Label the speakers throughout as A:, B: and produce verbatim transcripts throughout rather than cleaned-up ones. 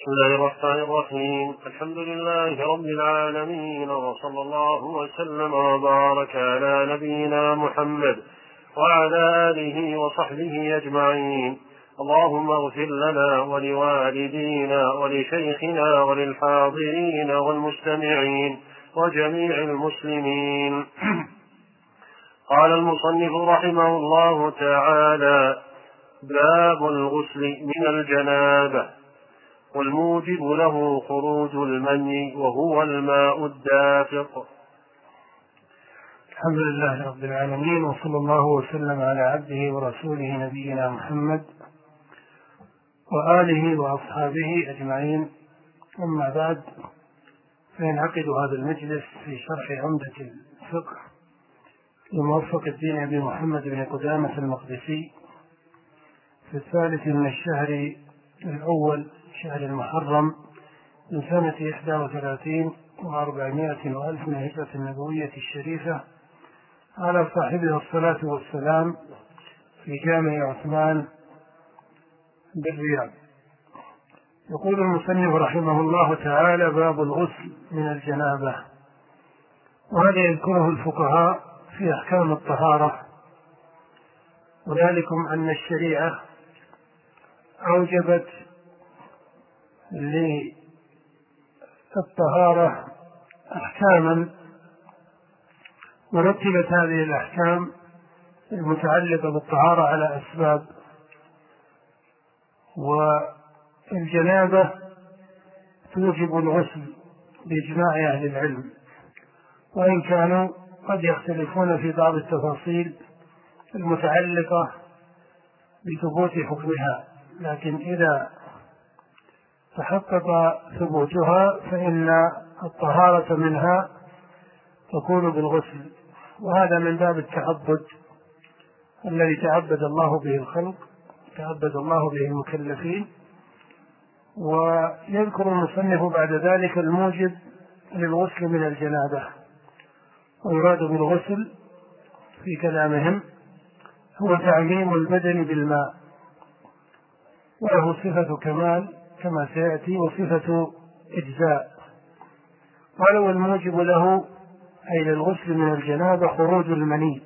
A: بسم الله الرحمن الرحيم. الحمد لله رب العالمين، وصلى الله وسلم وبارك على نبينا محمد وعلى آله وصحبه أجمعين. اللهم اغفر لنا ولوالدينا ولشيخنا وللحاضرين والمستمعين وجميع المسلمين. قال المصنف رحمه الله تعالى: باب الغسل من الجنابة، والموجب له خروج المني وهو الماء الدافق.
B: الحمد لله رب العالمين، وصلى الله وسلم على عبده ورسوله نبينا محمد وآله وأصحابه أجمعين. أما بعد، فينعقد هذا المجلس في شرح عمدة الفقه لموفق الدين أبي محمد بن قدامة المقدسي في الثالث من الشهر الأول، شهر المحرم، من سنة إحدى وثلاثين وأربعمائة وألف من الهجرة النبوية الشريفة، على صاحبها الصلاة والسلام، في جامع عثمان بالرياض. يقول المصنف رحمه الله تعالى: باب الغسل من الجنابة. وهذا يذكره الفقهاء في أحكام الطهارة، وذلكم أن الشريعة أوجبت للطهارة أحكاما، ورتبت هذه الأحكام المتعلقة بالطهارة على أسباب. والجنابة توجب الغسل بإجماع أهل العلم، وإن كانوا قد يختلفون في بعض التفاصيل المتعلقة بثبوت حكمها، لكن إذا تحقق ثبوتها فإن الطهارة منها تكون بالغسل. وهذا من باب التعبد الذي تعبد الله به الخلق، تعبد الله به المكلفين. ويذكر المصنف بعد ذلك الموجب للغسل من الجنابة. ويراد بالغسل في كلامهم هو تعميم البدن بالماء، وله صفة كمال كما سيأتي، وصفة إجزاء. قال: والموجب له أي للغسل من الجنابة خروج المني.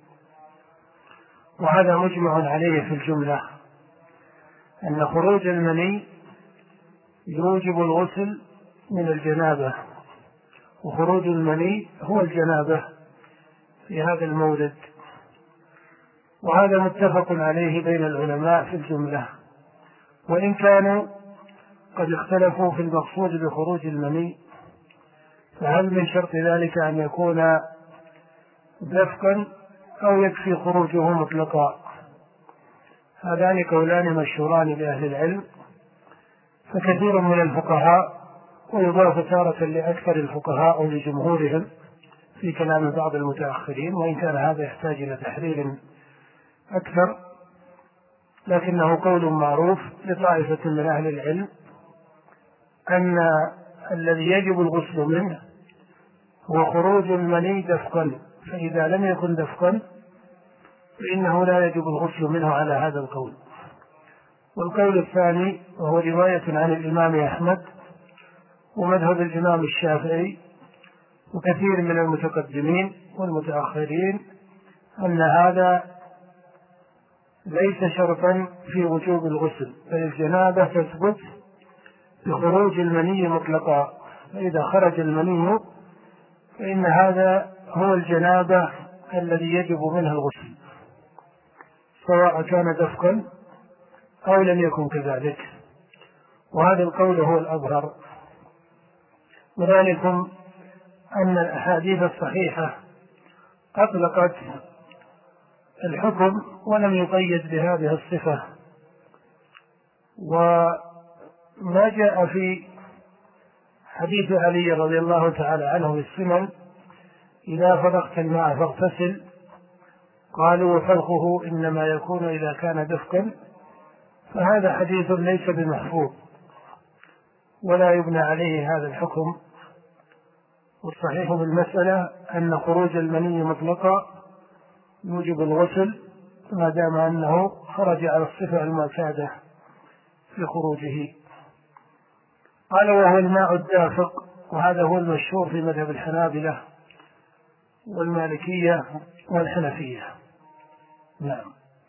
B: وهذا مجمع عليه في الجملة، أن خروج المني يوجب الغسل من الجنابة، وخروج المني هو الجنابة في هذا المورد. وهذا متفق عليه بين العلماء في الجملة، وإن كانوا قد اختلفوا في المقصود بخروج المني، فهل من شرط ذلك أن يكون دفقا أو يكفي خروجه مطلقا؟ هذان قولان مشهوران لأهل العلم، فكثير من الفقهاء، ويضاف تارة لأكثر الفقهاء أو لجمهورهم في كلام بعض المتأخرين، وإن كان هذا يحتاج إلى تحرير أكثر، لكنه قول معروف لطائفة من أهل العلم أن الذي يجب الغسل منه هو خروج المني دفقا، فإذا لم يكن دفقا فإنه لا يجب الغسل منه على هذا القول. والقول الثاني وهو رواية عن الإمام أحمد ومذهب الإمام الشافعي وكثير من المتقدمين والمتأخرين، أن هذا ليس شرطا في وجوب الغسل، بل الجنابة تثبت بخروج المني مطلقا، فإذا خرج المني فإن هذا هو الجنابة الذي يجب منها الغسل، سواء كان دفقا أو لم يكن كذلك. وهذا القول هو الأظهر، وذلكم أن الأحاديث الصحيحة أطلقت الحكم ولم يقيد بهذه الصفة. وما جاء في حديث علي رضي الله تعالى عنه بالسنن: إذا فرغت الماء فاغتسل، قالوا: وفرغه إنما يكون إذا كان دفقا. فهذا حديث ليس بمحفوظ ولا يبنى عليه هذا الحكم. والصحيح بالمسألة أن خروج المني مطلقا يوجب الغسل ما دام أنه خرج على الصفة المعتادة في خروجه. قال وهو الماء الدافق، وهذا هو المشهور في مذهب الحنابلة والمالكية والحنفية. نعم.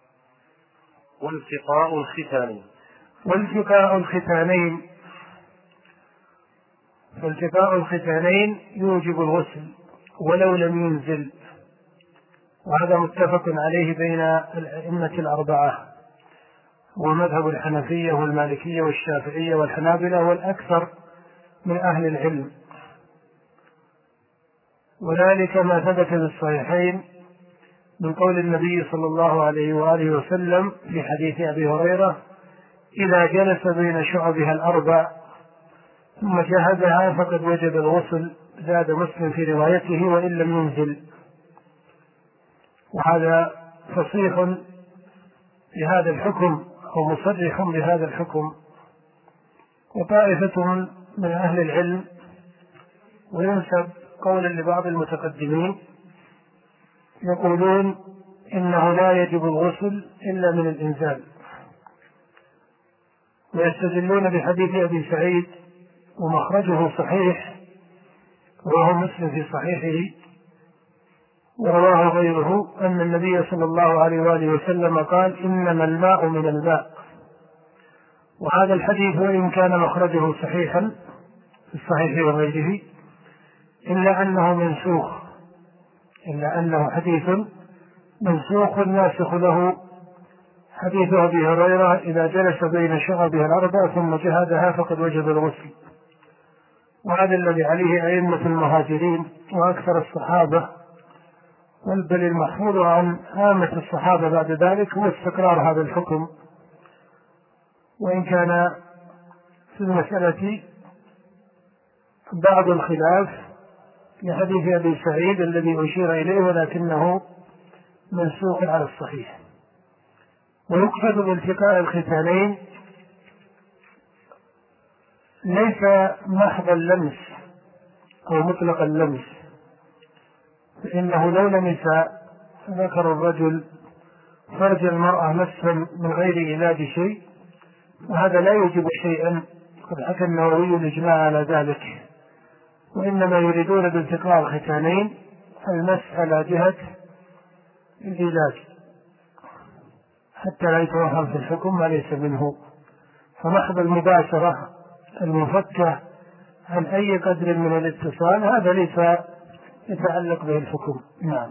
A: والتقاء الختانين.
B: والتقاء الختانين، فالتقاء الختانين يوجب الغسل ولو لم ينزل، وهذا متفق عليه بين الأئمة الأربعة، ومذهب الحنفية والمالكية والشافعية والحنابلة والأكثر من أهل العلم، وذلك ما ثبت في الصحيحين من قول النبي صلى الله عليه وآله وسلم في حديث أبي هريرة: إذا جلس بين شعبها الأربع ثم جهدها فقد وجب الغسل. زاد مسلم في روايته: وإن لم ينزل. وهذا فصيح بهذا الحكم أو مصرح بهذا الحكم. وطائفة من أهل العلم، وينسب قولا لبعض المتقدمين، يقولون إنه لا يجب الغسل إلا من الإنزال، ويستدلون بحديث أبي سعيد ومخرجه صحيح، وهو مسلم في صحيحه ورواه غيره، أن النبي صلى الله عليه وآله وسلم قال: إنما الماء من الماء. وهذا الحديث وإن كان مخرجه صحيحا في الصحيح وغيره إلا أنه منسوخ، إلا أنه حديث منسوخ ناسخ له حديث أبي هريرة: إذا جلس بين شعبها الأربع ثم جهدها فقد وجب الغسل. وهذا الذي عليه أئمة المهاجرين وأكثر الصحابة، بل المحفوظ عن عامة الصحابة بعد ذلك هو استقرار هذا الحكم، وإن كان في المسألة بعض الخلاف لحديث أبي سعيد الذي أشير إليه، ولكنه منسوخ على الصحيح. ويقصد بالتقاء الختانين ليس محض اللمس أو مطلق اللمس، فإنه لو لمس ذكر الرجل فرج المرأة مسا من غير علاج شيء وهذا لا يوجب شيئا، قد حكى النووي الإجماع على ذلك، وإنما يريدون بالتقاء الختانين المس على جهة العلاج حتى لا يتوهم في الحكم ما ليس منه. فمحض المباشرة المفكة عن أي قدر من الاتصال هذا ليس يتعلق به الحكم. نعم.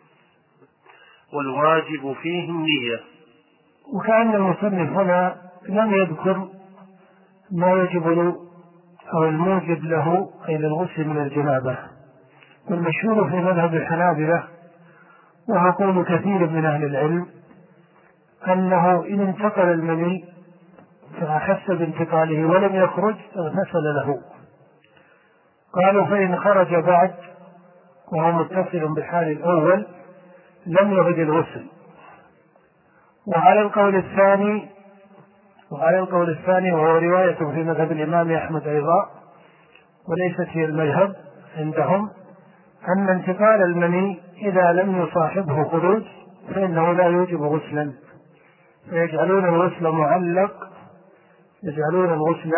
A: والواجب فيه النية.
B: وكأن المصنف هنا لم يذكر ما يجب له أو الموجب له أي للغسل من الجنابة. والمشهور في مذهب الحنابلة وهو قول كثير من أهل العلم أنه إن انتقل المني فأحس بانتقاله ولم يخرج اغتسل له. قالوا فإن خرج بعد وهو متصل بالحال الأول لم يعد الغسل. وعلى القول الثاني وعلى القول الثاني وهو رواية في مذهب الإمام أحمد أيضا وليست هي المذهب عندهم، أن انتقال المني إذا لم يصاحبه خروج فإنه لا يوجب غسلا، فيجعلون الغسل معلق يجعلون الغسل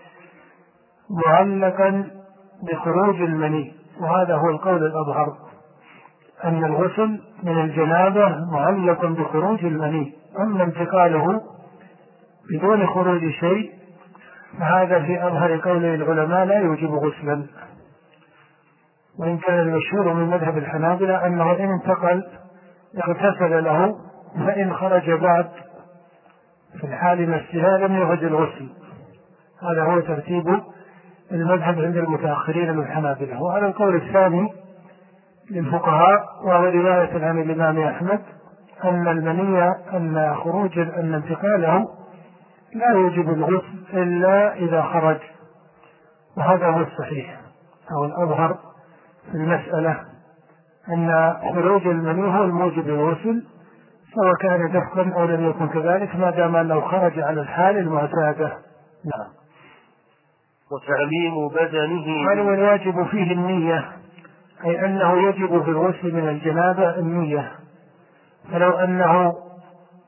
B: معلقا بخروج المني. وهذا هو القول الأظهر، أن الغسل من الجنابة معلق بخروج المني، أما انتقاله بدون خروج شيء فهذا في أظهر قول العلماء لا يوجب غسلا. وإن كان المشهور من مذهب الحنابلة أنه إن انتقل اغتسل له، فإن خرج بعد في الحال نفسها لم يعد الغسل. هذا هو ترتيب المذهب عند المتأخرين من الحنابلة. وعلى القول الثاني للفقهاء وهو رواية عن الإمام أحمد أن المني أن خروج أن انتقاله لا يوجب الغسل إلا إذا خرج، وهذا هو الصحيح أو الأظهر في المسألة، أن خروج المني هو الموجب للغسل سواء كان دفقا أو لم يكن كذلك ما دام أنه خرج على الحال المعتادة. نعم.
A: وتعميم بدنه.
B: قال والواجب فيه النية، أي أنه يجب في الغسل من الجنابة النية. فلو أنه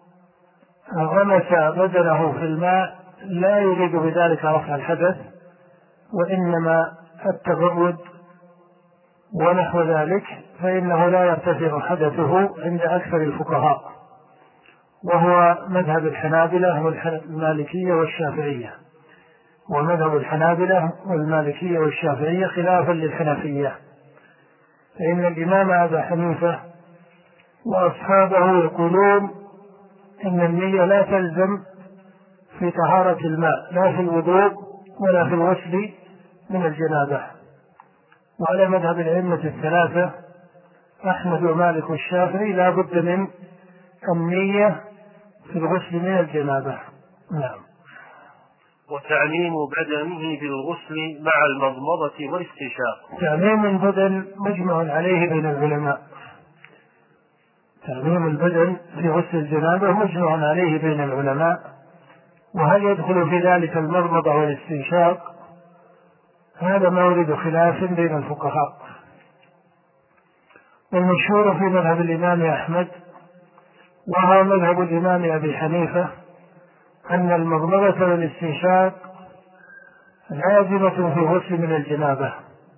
B: غمس بدنه في الماء لا يريد بذلك رفع الحدث وإنما التبرد ونحو ذلك فإنه لا يرتفع حدثه عند أكثر الفقهاء، وهو مذهب الحنابلة والمالكية والشافعية، ومذهب الحنابلة والمالكية والشافعية خلافا للحنفية، فإن الإمام أبا حنيفة وأصحابه يقولون إن النية لا تلزم في طهارة الماء، لا في الوضوء ولا في الغسل من الجنابة. وعلى مذهب الأئمة الثلاثة أحمد ومالك والشافعي لا بد من النية في الغسل من الجنابة. نعم.
A: وتعميم بدنه بالغسل مع المضمضة والاستنشاق.
B: تعميم البدن مجمع عليه بين العلماء، تعميم البدن في غسل الجنابة مجمع عليه بين العلماء، وهل يدخل في ذلك المضمضة والاستنشاق؟ هذا مورد خلاف بين الفقهاء. والمشهور في مذهب الإمام أحمد وهو مذهب الإمام أبي حنيفة أن المضمضة والاستنشاق لازمة في غسل من الجنابة،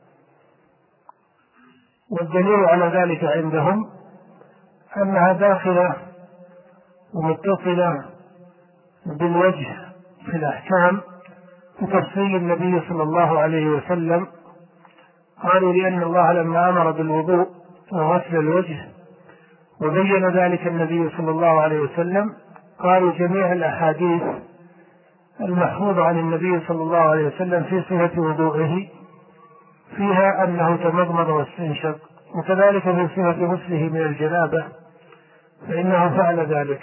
B: والدليل على ذلك عندهم أنها داخلة ومتصلة بالوجه في الأحكام بتفصيل النبي صلى الله عليه وسلم. قالوا لأن الله لما أمر بالوضوء وغسل الوجه وبين ذلك النبي صلى الله عليه وسلم، قالوا جميع الأحاديث المحفوظة عن النبي صلى الله عليه وسلم في صفة وضوئه فيها أنه تمضمض واستنشق، وكذلك في صفة غسله من الجنابة فإنه فعل ذلك.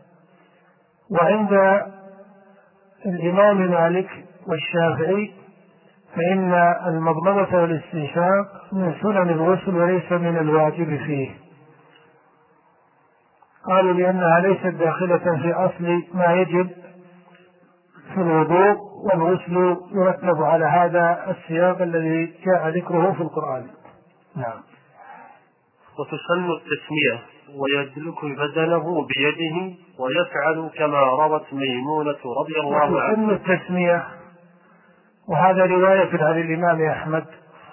B: وعند الإمام مالك والشافعي فإن المضمضة والاستنشاق من سنن الغسل وليس من الواجب فيه، قالوا لأنها ليست داخلة في أصل ما يجب في الوضوء، والغسل يرتب على هذا السياق الذي جاء ذكره في القرآن. نعم.
A: وتسن التسمية ويدلك بدنه بيده ويفعل كما روت ميمونة رضي الله عنها.
B: وتسن التسمية، وهذا رواية عن الإمام أحمد،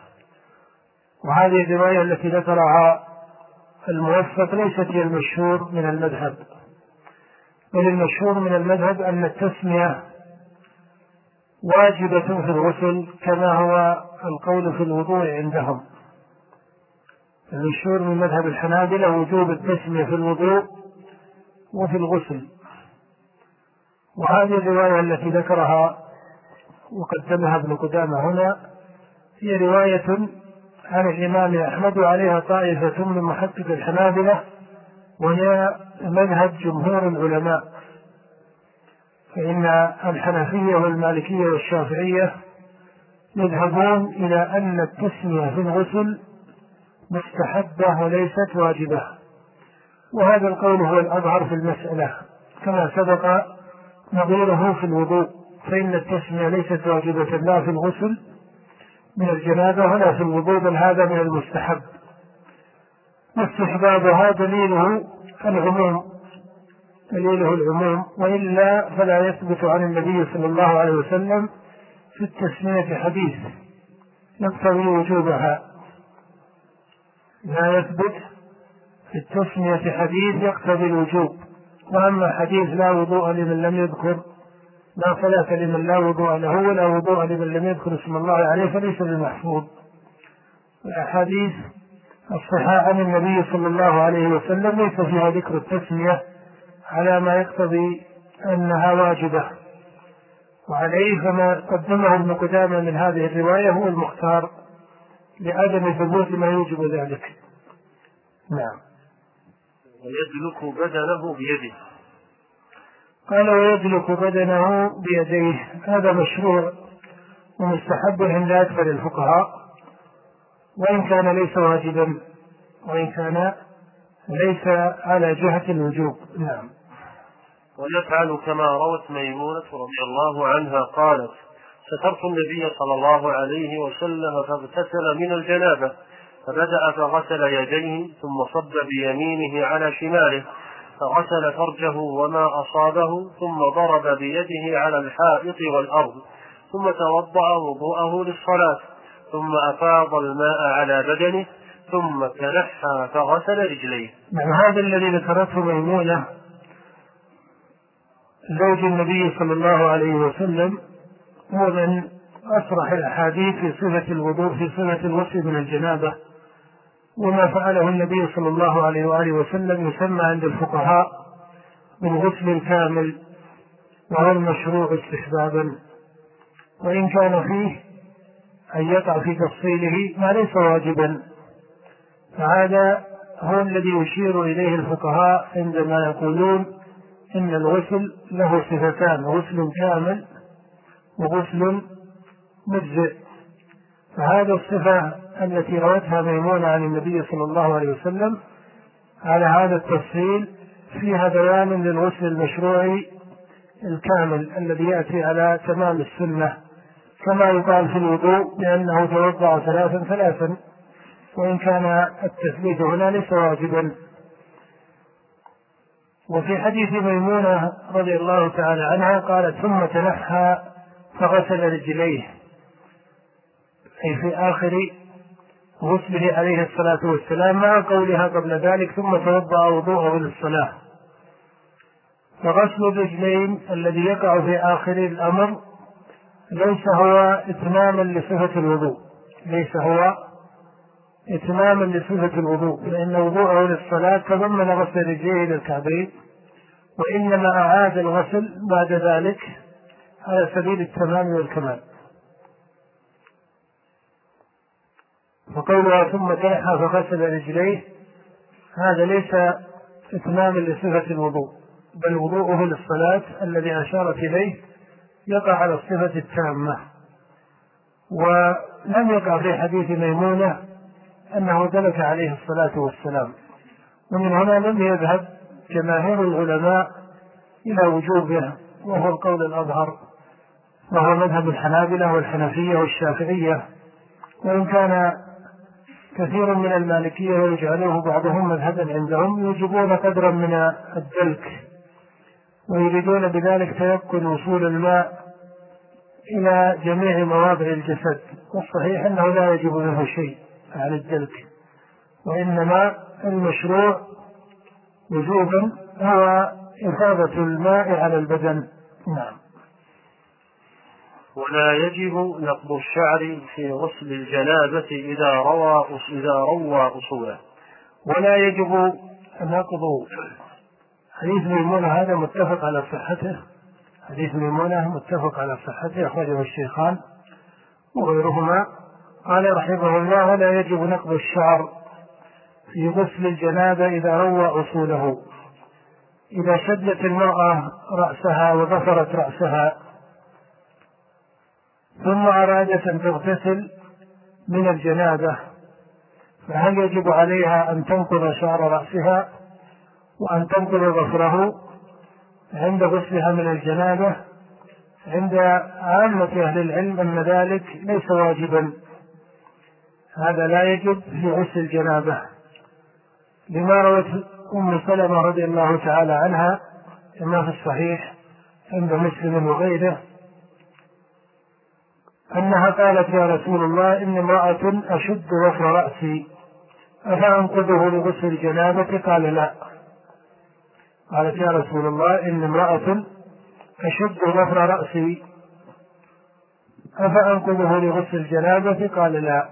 B: وهذه الرواية التي ذكرها الموفق ليست هي المشهور من المذهب، بل المشهور من المذهب أن التسمية واجبة في الغسل كما هو القول في الوضوء عندهم. المشهور من مذهب الحنابلة وجوب التسمية في الوضوء وفي الغسل، وهذه الرواية التي ذكرها وقدمها ابن قدامة هنا هي رواية عن الإمام أحمد وعليها طائفة من محقق الحنابلة، وهي مذهب جمهور العلماء، فإن الحنفية والمالكية والشافعية يذهبون إلى أن التسمية في الغسل مستحبة وليست واجبة، وهذا القول هو الأظهر في المسألة كما سبق نظيره في الوضوء، فإن التسمية ليست واجبة لا في الغسل من الجنابة ولا في الوضوء، بل هذا من المستحب، واستحبابها دليله العموم دليله العموم وإلا فلا يثبت عن النبي صلى الله عليه وسلم في التسمية حديث يقتضي وجوبها، لا يثبت في التسمية حديث يقتضي الوجوب. وأما حديث لا وضوء لمن لم يذكر لا صلاة لمن لا وضوء له ولا وضوء لمن لم يذكر اسم الله عليه فليس بمحفوظ. الأحاديث الصحيحة عن النبي صلى الله عليه وسلم ليس فيها ذكر التسمية على ما يقتضي أنها واجبة، وعليه فما قدمه ابن قدامة من هذه الرواية هو المختار لعدم ثبوت ما يوجب ذلك. نعم.
A: ويدلك بدنه بيده.
B: قال ويدلك بدنه بيديه، هذا مشروع ومستحب عند أكثر الفقهاء، وإن كان ليس واجبا وإن كان ليس على جهة الوجوب. نعم.
A: ويفعل كما روت ميمونة رضي الله عنها قالت: سترت النبي صلى الله عليه وسلم فاغتسل من الجنابة، فبدأ فغسل يديه ثم صب بيمينه على شماله فغسل فرجه وما أصابه ثم ضرب بيده على الحائط والأرض ثم توضأ وضوءه للصلاة، ثم أفاض الماء على بدنه، ثم تنحى فغسل رجليه.
B: نعم، هذا الذي ذكرته ميمونة زوج النبي صلى الله عليه وسلم هو من أصرح الأحاديث في صفة الوضوء في صفة الغسل من الجنابة، وما فعله النبي صلى الله عليه وآله وسلم يسمى عند الفقهاء بالغسل الكامل، وهو المشروع استحبابا، وإن كان فيه أن يقع في تفصيله ما ليس واجبا. فهذا هو الذي يشير إليه الفقهاء عندما يقولون إن الغسل له صفتان: غسل كامل وغسل مجزئ. فهذه الصفة التي روتها ميمونة عن النبي صلى الله عليه وسلم على هذا التفصيل فيها بيان للغسل المشروعي الكامل الذي يأتي على تمام السنة، كما يقال في الوضوء بأنه توضأ ثلاثا ثلاثا، وإن كان التثبيت هنا ليس واجبا. وفي حديث ميمونة رضي الله تعالى عنها قالت: ثم تنحى فغسل رجليه، أي في آخر غسله عليه الصلاة والسلام، مع قولها قبل ذلك: ثم توضأ وضوءه للصلاة. فغسل الرجلين الذي يقع في آخر الأمر ليس هو إتماما لصفة الوضوء، ليس هو إتماما لصفة الوضوء، لأن وضوءه للصلاة تضمن غسل رجليه إلى الكعبين، وإنما أعاد الغسل بعد ذلك على سبيل التمام والكمال. وقولها ثم تنحى فغسل رجليه هذا ليس إتماما لصفة الوضوء، بل وضوءه للصلاة الذي أشارت إليه يقع على الصفة التامة. ولم يقع في حديث ميمونة أنه دلك عليه الصلاة والسلام، ومن هنا لم يذهب جماهير العلماء إلى وجوبه، وهو القول الأظهر، وهو مذهب الحنابلة والحنفية والشافعية، وإن كان كثير من المالكية ويجعلوه بعضهم مذهبا عندهم يوجبون قدرا من الدلك، ويريدون بذلك تيقن وصول الماء إلى جميع مواضع الجسد، والصحيح أنه لا يجب منه شيء عن الدلك، وإنما المشروع وجوبا هو إفاضة الماء على البدن. نعم.
A: ولا يجب نقض الشعر في غسل الجنابة إذا روى إذا روى أصوله.
B: ولا يجب نقض. حديث ميمونة هذا متفق على صحته، حديث ميمونة متفق على صحته، أخرجه الشيخان وغيرهما. قال رحمه الله: ولا يجب نقض الشعر في غسل الجنابة إذا روى أصوله. إذا شدت المرأة رأسها وضفرت رأسها ثم أرادت أن تغتسل من الجنابة، فهل يجب عليها أن تنقض شعر رأسها وأن تنقض ظفره عند غسلها من الجنابة؟ عند عامة أهل العلم أن ذلك ليس واجبا، هذا لا يجب في غسل الجنابة، لما روت أم سلمة رضي الله تعالى عنها كما في الصحيح عند مسلم وغيره أنها قالت: يا رسول الله، إن امرأة أشد ظفر رأسي أفأنقضه لغسل الجنابة؟ قال: لا. قالت: يا رسول الله، إن امرأة أشد ظفر رأسي أفأنقضه لغسل الجنابة؟ قال: لا.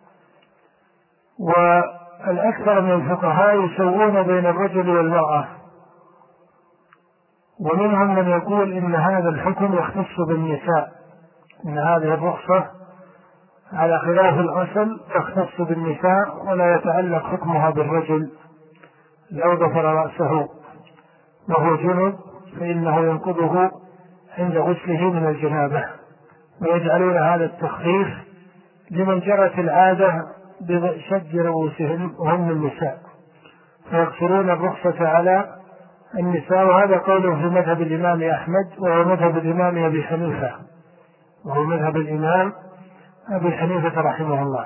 B: والأكثر من الفقهاء يسوون بين الرجل والمرأة، ومنهم من يقول إن هذا الحكم يختص بالنساء، إن هذه الرخصة على خلاف الأصل تختص بالنساء ولا يتعلق حكمها بالرجل. لو ضفر رأسه وهو جنب فإنه ينقضه عند غسله من الجنابة، ويجعلون هذا التخفيف لمن جرت العادة بشد رؤوسهم وهم النساء، فيقصرون الرخصة على النساء. وهذا قوله في مذهب الإمام أحمد، وهو مذهب الإمام أبي حنيفة وهو مذهب الإمام أبي حنيفة رحمه الله.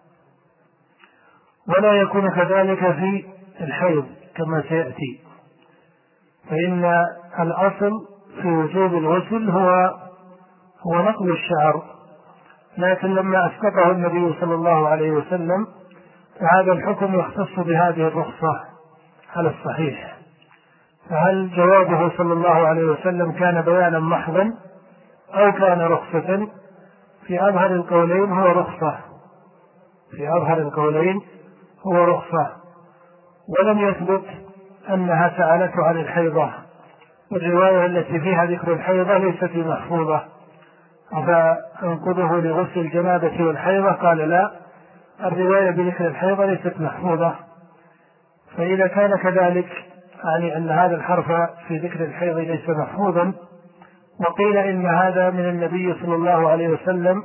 B: ولا يكون كذلك في الحيض كما سيأتي، فإن الأصل في وجوب الغسل هو هو نقل الشعر، لكن لما أسقطه النبي صلى الله عليه وسلم فهذا الحكم يختص بهذه الرخصة على الصحيح. فهل جوابه صلى الله عليه وسلم كان بيانا محضا أو كان رخصة؟ في أظهر القولين هو رخصة، في أظهر القولين هو رخصة، ولم يثبت أنها سألته عن الحيضة، والرواية التي فيها ذكر الحيضة ليست محفوظة، فأنقذه لغسل الجنابة والحيضة قال لا، الرواية بذكر الحيضة ليست محفوظة. فإذا كان كذلك يعني أن هذا الحرف في ذكر الحيض ليس محفوظا، وقيل إن هذا من النبي صلى الله عليه وسلم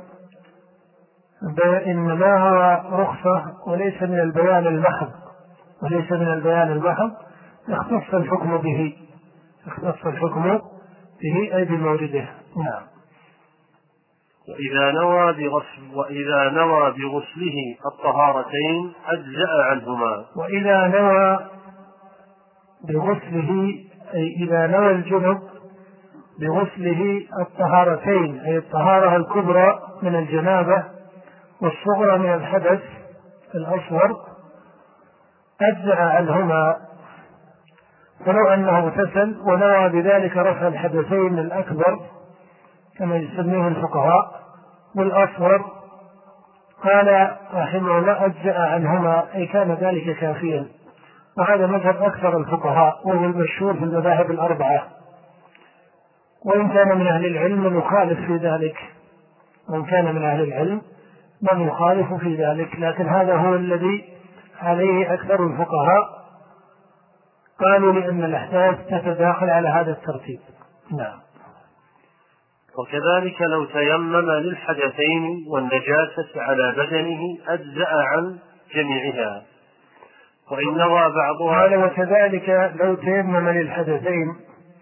B: إنما هو رخصة وليس من البيان المحض، وليس من البيان المحض، يختص الحكم به، يختص الحكم به أي بمورده. نعم.
A: وإذا نوى بغسل وإذا نوى بغسله الطهارتين أجزأ عنهما.
B: وإذا نوى بغسله أي إذا نوى الجنب بغسله الطهارتين، أي الطهارة الكبرى من الجنابة والصغرى من الحدث الأصغر، أجزأ عنهما. فلو أنه اغتسل ونوى بذلك رفع الحدثين الأكبر كما يسميه الفقهاء والأصغر، قال رحمه الله أجزأ عنهما، أي كان ذلك كافيا. وهذا مذهب أكثر الفقهاء وهو المشهور في المذاهب الأربعة، وإن كان من أهل العلم من يخالف في ذلك، وإن كان من أهل العلم من يخالف في ذلك، لكن هذا هو الذي عليه أكثر الفقهاء، قالوا لأن الأحداث تتداخل على هذا الترتيب. نعم.
A: وكذلك لو تيمم للحدثين والنجاسة على بدنه أجزأ عن جميعها، وإن نوى بعضها.
B: قال وكذلك لو تيمم للحدثين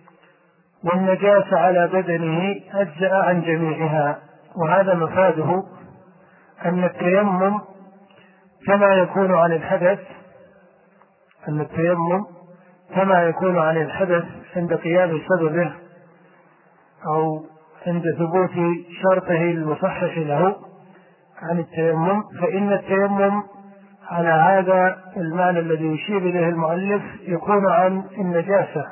B: والنجاسة على بدنه أجزأ عن جميعها، وهذا مفاده أن التيمم كما يكون عن الحدث، أن التيمم كما يكون عن الحدث عند قيام سببه أو عند ثبوت شرطه المصحح له عن التيمم، فإن التيمم على هذا المعنى الذي يشير إليه المؤلف يكون عن النجاسة،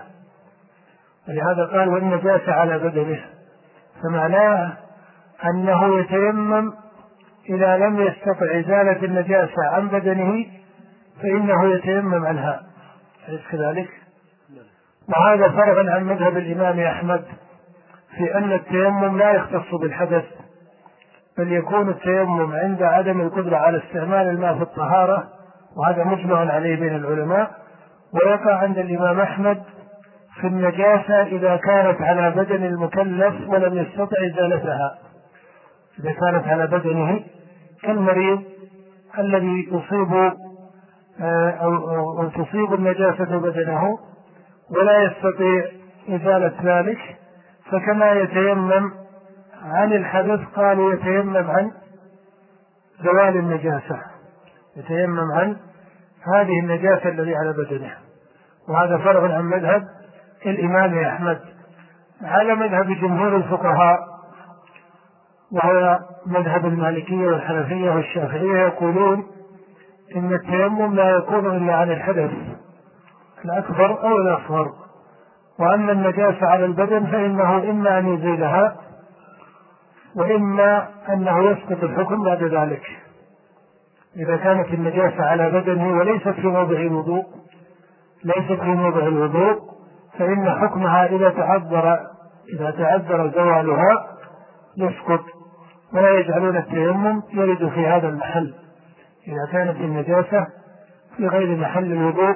B: ولهذا قال والنجاسة على بدنه، فمعناه أنه يتيمم إذا لم يستطع إزالة النجاسة عن بدنه فإنه يتيمم عنها، أليس كذلك؟ وهذا فرع عن مذهب الإمام أحمد في أن التيمم لا يختص بالحدث، بل يكون التيمم عند عدم القدرة على استعمال الماء في الطهارة، وهذا مجمع عليه بين العلماء. ويقع عند الإمام أحمد في النجاسة إذا كانت على بدن المكلف ولم يستطع إزالتها، إذا كانت على بدنه كالمريض الذي يصيب أو تصيب النجاسة بدنه ولا يستطيع إزالة ذلك، فكما يتيمم عن الحدث قالوا يتيمم عن زوال النجاسة، يتيمم عن هذه النجاسة التي على بدنه. وهذا فرع عن مذهب الإمام أحمد. على مذهب جمهور الفقهاء وهو مذهب المالكية والحنفية والشافعية يقولون إن التيمم لا يكون إلا عن الحدث الأكبر أو الأصغر، وأما النجاسة على البدن فإنه إما أن يزيلها وإما أنه يسقط الحكم بعد ذلك. إذا كانت النجاسة على بدنه وليست في موضع الوضوء ليست في موضع الوضوء فإن حكمها إذا تعذر إذا تعذر زوالها يسقط، ولا يجعلون التيمم يرد في هذا المحل إذا كانت النجاسة في غير محل الوضوء،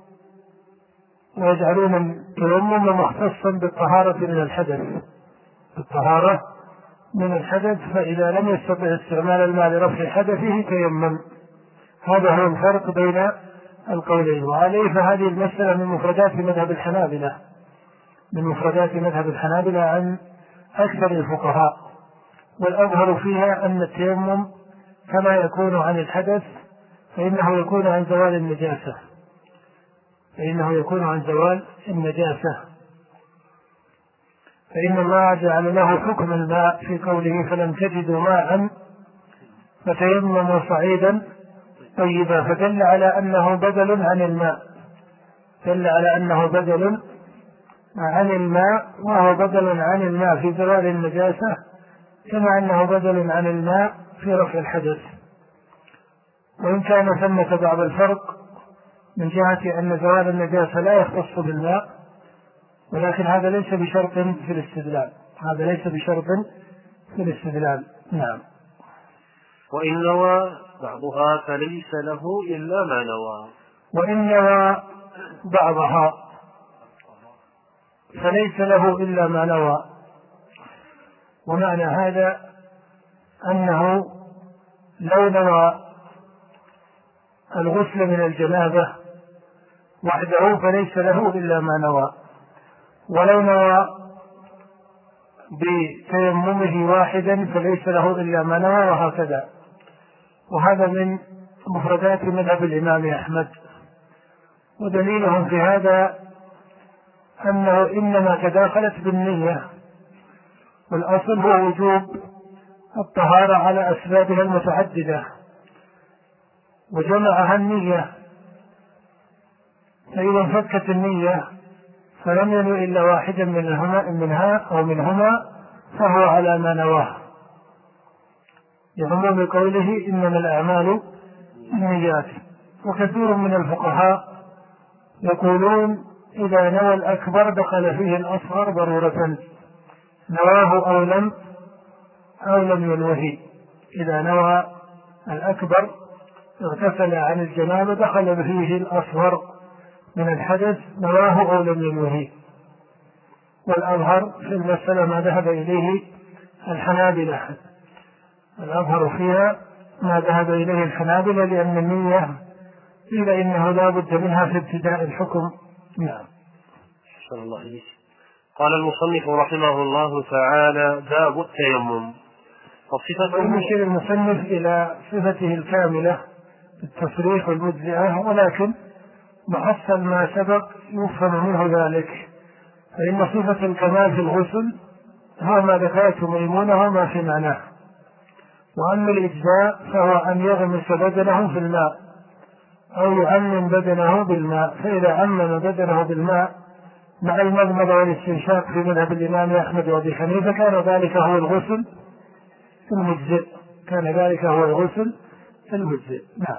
B: ويجعلون التيمم مختصا بالطهارة من الحدث، بالطهارة من الحدث، فإذا لم يستطع استعمال الماء لرفع حدثه تيمم. هذا هو الفرق بين القولين، وعليه فهذه المسألة من مفردات مذهب الحنابلة، من مفردات مذهب الحنابلة عن أكثر الفقهاء، والأظهر فيها أن التيمم كما يكون عن الحدث فإنه يكون عن زوال النجاسة، فإنه يكون عن زوال النجاسة. فإن الله جعل له حكم الماء في قوله فلم تجدوا ماء فتيمموا صعيدا طيبا، فدل على أنه بدل عن الماء، دل على أنه بدل عن الماء، وهو بدل عن الماء في زوال النجاسة كما أنه بدل عن الماء في رفع الحدث. وإن كان ثمة بعض الفرق من جهة أن زوال النجاسة لا يختص بالماء، ولكن هذا ليس بشرط في الاستدلال، هذا ليس بشرط في الاستدلال. نعم.
A: وإن نوى بعضها فليس له إلا ما نوى،
B: وإن نوى بعضها فليس له إلا ما نوى. ومعنى هذا أنه لو نوى الغسل من الجنابة وحده فليس له إلا ما نوى، ولو نوى بتيممه واحدا فليس له إلا ما نوى، وهكذا. وهذا من مفردات مذهب الإمام أحمد. ودليلهم في هذا أنه إنما تداخلت بالنية، والأصل هو وجوب الطهارة على أسبابها المتعددة، وجمعها النية، فإذا انفكت النية فلم ينوي إلا واحدا منها أو منهما فهو على ما نواه، لعموم قوله إنما الأعمال بالنيات. وكثير من الفقهاء يقولون إذا نوى الأكبر دخل فيه الأصغر ضرورة، نواه أو لم أو لم ينوه. إذا نوى الأكبر اغتسل عن الجنابة دخل فيه الأصغر من الحدث نواه أو لم ينوه. والأظهر في المسألة ما ذهب إليه الحنابلة، الأظهر فيها ما ذهب إليه الحنابلة، لأن النية قيل إنه لا بد منها في ابتداء الحكم. نعم.
A: صلى الله عليه وسلم. قال المصنف رحمه الله تعالى: باب التيمم.
B: ويشير المصنف إلى صفته الكاملة بالتصريح والمجزئة، ولكن محصل ما سبق يفهم منه ذلك، فإن صفة الكمال في الغسل هو ما ذكرته ميمونة وما في معناه. وأما الإجزاء فهو أن يغمس بدنه في الماء أو يعمم بدنه بالماء، فإذا عمم بدنه بالماء مع المضمضة والاستنشاق في مذهب الإمام أحمد وأبي حنيفة كان ذلك هو الغسل المجزئ، كان ذلك هو الغسل المجزئ. نعم.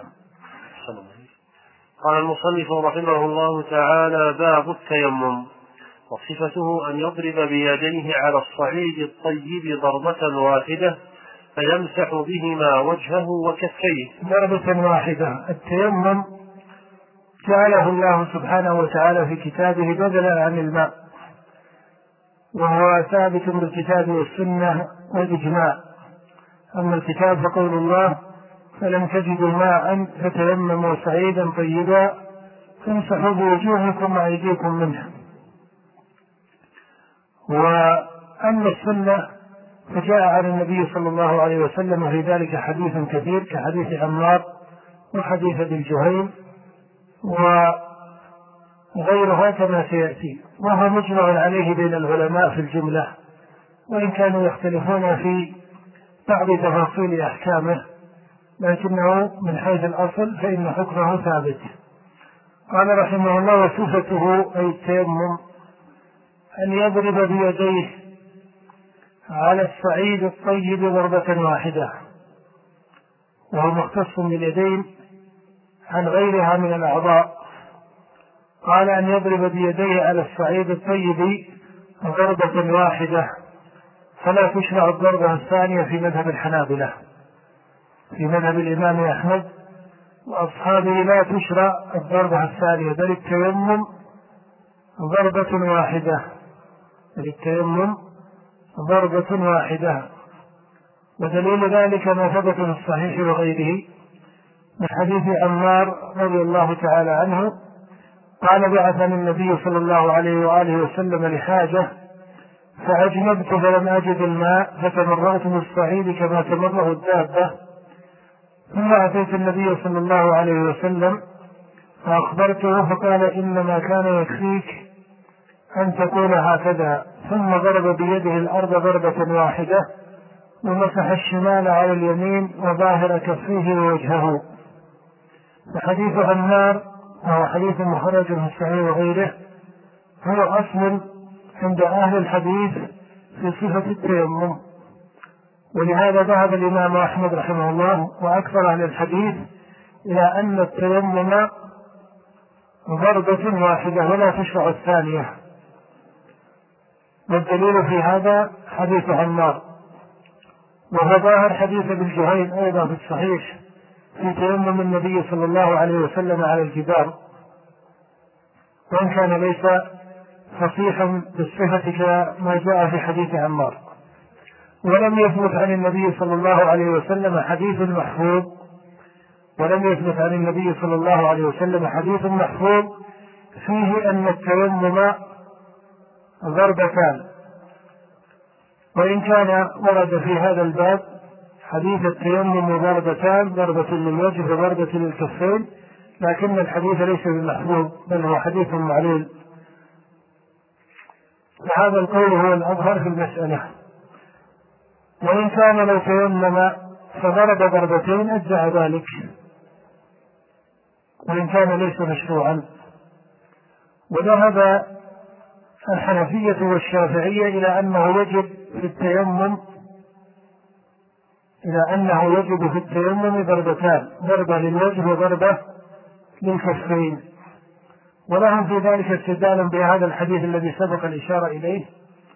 A: قال المصنف رحمه الله تعالى: باب التيمم. وصفته أن يضرب بيديه على الصعيد الطيب ضربة واحدة فيمسح بهما وجهه وكفيه.
B: ضربة واحدة. التيمم جعله الله سبحانه وتعالى في كتابه بدلا عن الماء، وهو ثابت بالكتاب والسنة والإجماع. أما الكتاب فقول الله: فلم تجدوا ماء فتيمموا صعيدا طيبا فامسحوا بوجوهكم وأيديكم منه. وأما السنة فجاء عن النبي صلى الله عليه وسلم في ذلك حديث كثير كحديث عمار وحديث ابن جهيم وغيرها كما سيأتي، وهو مجمع عليه بين العلماء في الجملة، وإن كانوا يختلفون في بعض تفاصيل أحكامه، لكنه من حيث الأصل فإن حكمه ثابت. قال رحمه الله: وصفته أي التيمم أن يضرب بيديه على الصعيد الطيب ضربة واحدة، وهو مختص باليدين عن غيرها من الأعضاء. قال أن يضرب بيديه على الصعيد الطيب ضربة واحدة، فلا تشرع الضربة الثانية في مذهب الحنابلة. في مذهب الإمام أحمد وأصحابه لا تشرع الضربة الثانية، بل التيمم ضربة واحدة، بل التيمم ضربة واحدة. ودليل ذلك ما ثبت في الصحيح وغيره من حديث عمار رضي الله تعالى عنه قال: بعثني النبي صلى الله عليه وآله وسلم لحاجة فأجنبت فلم أجد الماء فتمرغت في الصعيد كما تمرغ الدابة، ثم أتيت النبي صلى الله عليه وسلم فأخبرته فقال: إنما كان يكفيك أن تكون هكذا، ثم ضرب بيده الأرض ضربة واحدة ومسح الشمال على اليمين وظاهر كفيه ووجهه. وحديث عمار وهو حديث مخرج في الصحيح وغيره هو أصل عند أهل الحديث في صفة التيمم، ولهذا ذهب الإمام أحمد رحمه الله وأكثر أهل الحديث إلى أن التيمم ضربة واحدة ولا تشرع الثانية. والدليل في هذا حديث عمار، وهو ظاهر حديث ابن جهيم أيضا في الصحيح في تيمم النبي صلى الله عليه وسلم على الجدار، وإن كان ليس فصيحا بالصفة كما جاء في حديث عمار. ولم يثبت عن النبي صلى الله عليه وسلم حديث محفوظ ولم يثبت عن النبي صلى الله عليه وسلم حديث محفوظ فيه أن التيمم ضربتان، وإن كان ورد في هذا الباب حديث التيمم ضربتان، ضربة للوجه وضربة للكفين، لكن الحديث ليس بمحفوظ بل هو حديث معلول، وهذا القول هو الأظهر في المسألة. وإن كان لو تيمم فضرب ضربتين أجزأ ذلك، وإن كان ليس مشروعا. وذهب الحنفية والشافعية إلى أنه يجب في التيمم إلى أنه يجب في التيمم ضربتان، ضربة للوجه وضربة للكفين، ولهم في ذلك استدلالا بهذا الحديث الذي سبق الإشارة إليه،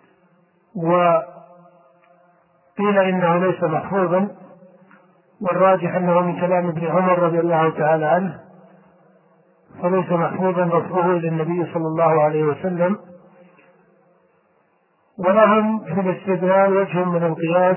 B: وقيل إنه ليس محفوظا، والراجح أنه من كلام ابن عمر رضي الله تعالى عنه، فليس محفوظا رفعه إلى النبي صلى الله عليه وسلم. ولهم في الاستدلال وجه من القياس،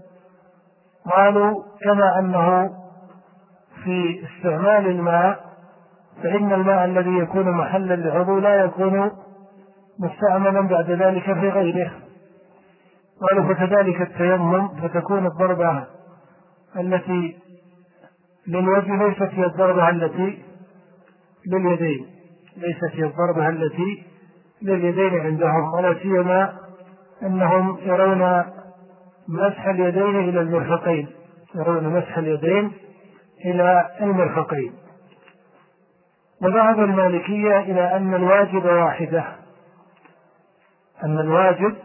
B: قالوا كما أنه في استعمال الماء فإن الماء الذي يكون محلا لعضو لا يكون مستعملا بعد ذلك في غيره، قالوا فكذلك التيمم، فتكون الضربة التي للوجه ليست هي الضربة التي لليدين، ليست هي الضربة التي لليدين عندهم، ولا سيما أنهم يرون مسح اليدين إلى المرفقين، يرون مسح اليدين إلى المرفقين. وذهب المالكية إلى أن الواجب واحدة، أن الواجب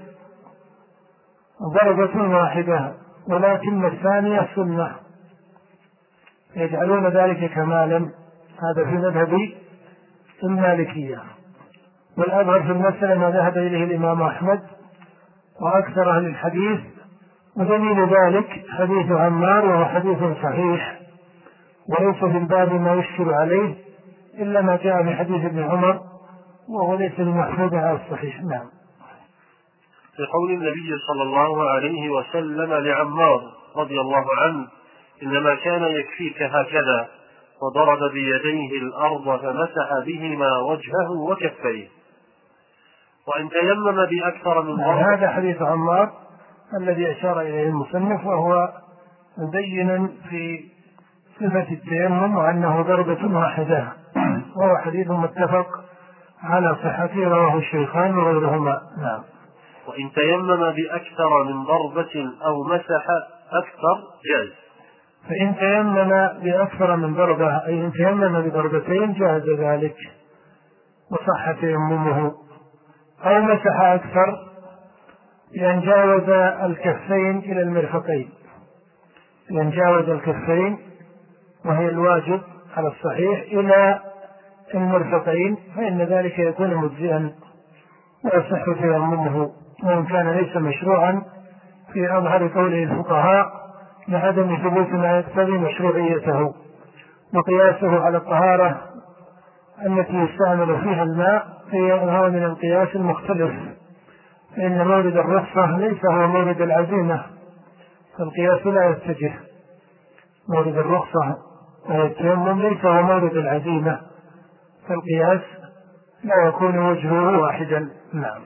B: ضربة واحدة، ولكن الثانية سنة، يجعلون ذلك كمالا. هذا في مذهب المالكية. والأظهر في المسألة ما ذهب إليه الإمام أحمد وأكثر أهل الحديث، ودليل ذلك حديث عمار وهو حديث صحيح، وليس في الباب ما يشكل عليه إلا ما جاء في حديث ابن عمر، وهو ليس المحفوظ على الصحيح. نعم.
A: في قول النبي صلى الله عليه وسلم لعمار رضي الله عنه: إنما كان يكفيك هكذا، وضرب بيديه الأرض فمسح بهما وجهه وكفيه. وإن تيمم بأكثر من ضربة.
B: هذا حديث عمار الذي أشار إليه المصنف، وهو مبين في صفة التيمم وأنه ضربة واحدة، وهو حديث متفق على صحته، رواه الشيخان وغيرهما. نعم.
A: وإن تيمم بأكثر من ضربة أو مسح أكثر جاز.
B: فإن تيمم بأكثر من ضربة أي إن تيمم بضربتين جاز ذلك وصح تيممه، أو مسح أكثر لأن جاوز الكفين إلى المرفقين، لأن جاوز الكفين وهي الواجب على الصحيح إلى المرفقين، فإن ذلك يكون مجزئا ويصح تيممه، وإن كان ليس مشروعا في أظهر قوله الفقهاء لعدم ثبوت ما يقتضي مشروعيته. وقياسه على الطهارة التي يستعمل فيها الماء هو من القياس المختلف، فإن مورد الرخصة ليس هو مورد العزيمة، فالقياس لا يتجه. مورد الرخصة والتيمم ليس هو مورد العزيمة، فالقياس لا يكون وجهه واحدا. نعم.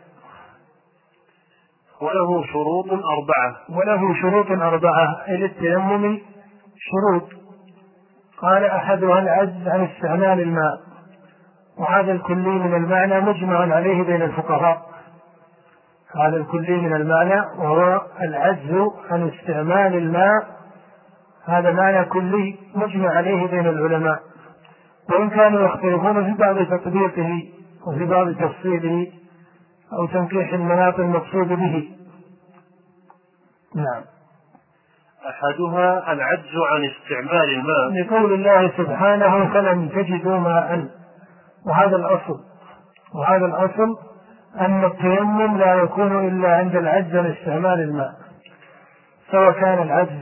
A: وله شروط أربعة.
B: وله شروط أربعة أي للتيمم شروط، قال أحدها العجز عن استعمال الماء، وهذا الكلي من المعنى مجمع عليه بين الفقهاء. هذا الكلي من المعنى وهو العجز عن استعمال الماء، هذا معنى كلي مجمع عليه بين العلماء، وإن كانوا يختلفون في بعض تطبيقه وفي بعض تفصيله أو تنقيح المناط المقصود به. نعم.
A: أحدها العجز عن استعمال الماء
B: لقول الله سبحانه فلم تجدوا ماء، وهذا الأصل وهذا الأصل أن التيمم لا يكون إلا عند العجز عن استعمال الماء، سواء كان العجز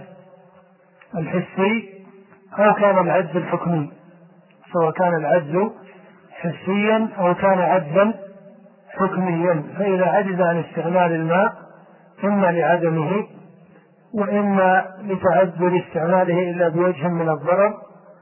B: الحسي أو كان العجز الحكمي، سواء كان العجز حسيا أو كان عجزا حكميا. فإذا عجز عن استعمال الماء إما لعدمه وإما لتعذر استعماله إلا بوجه من الضرر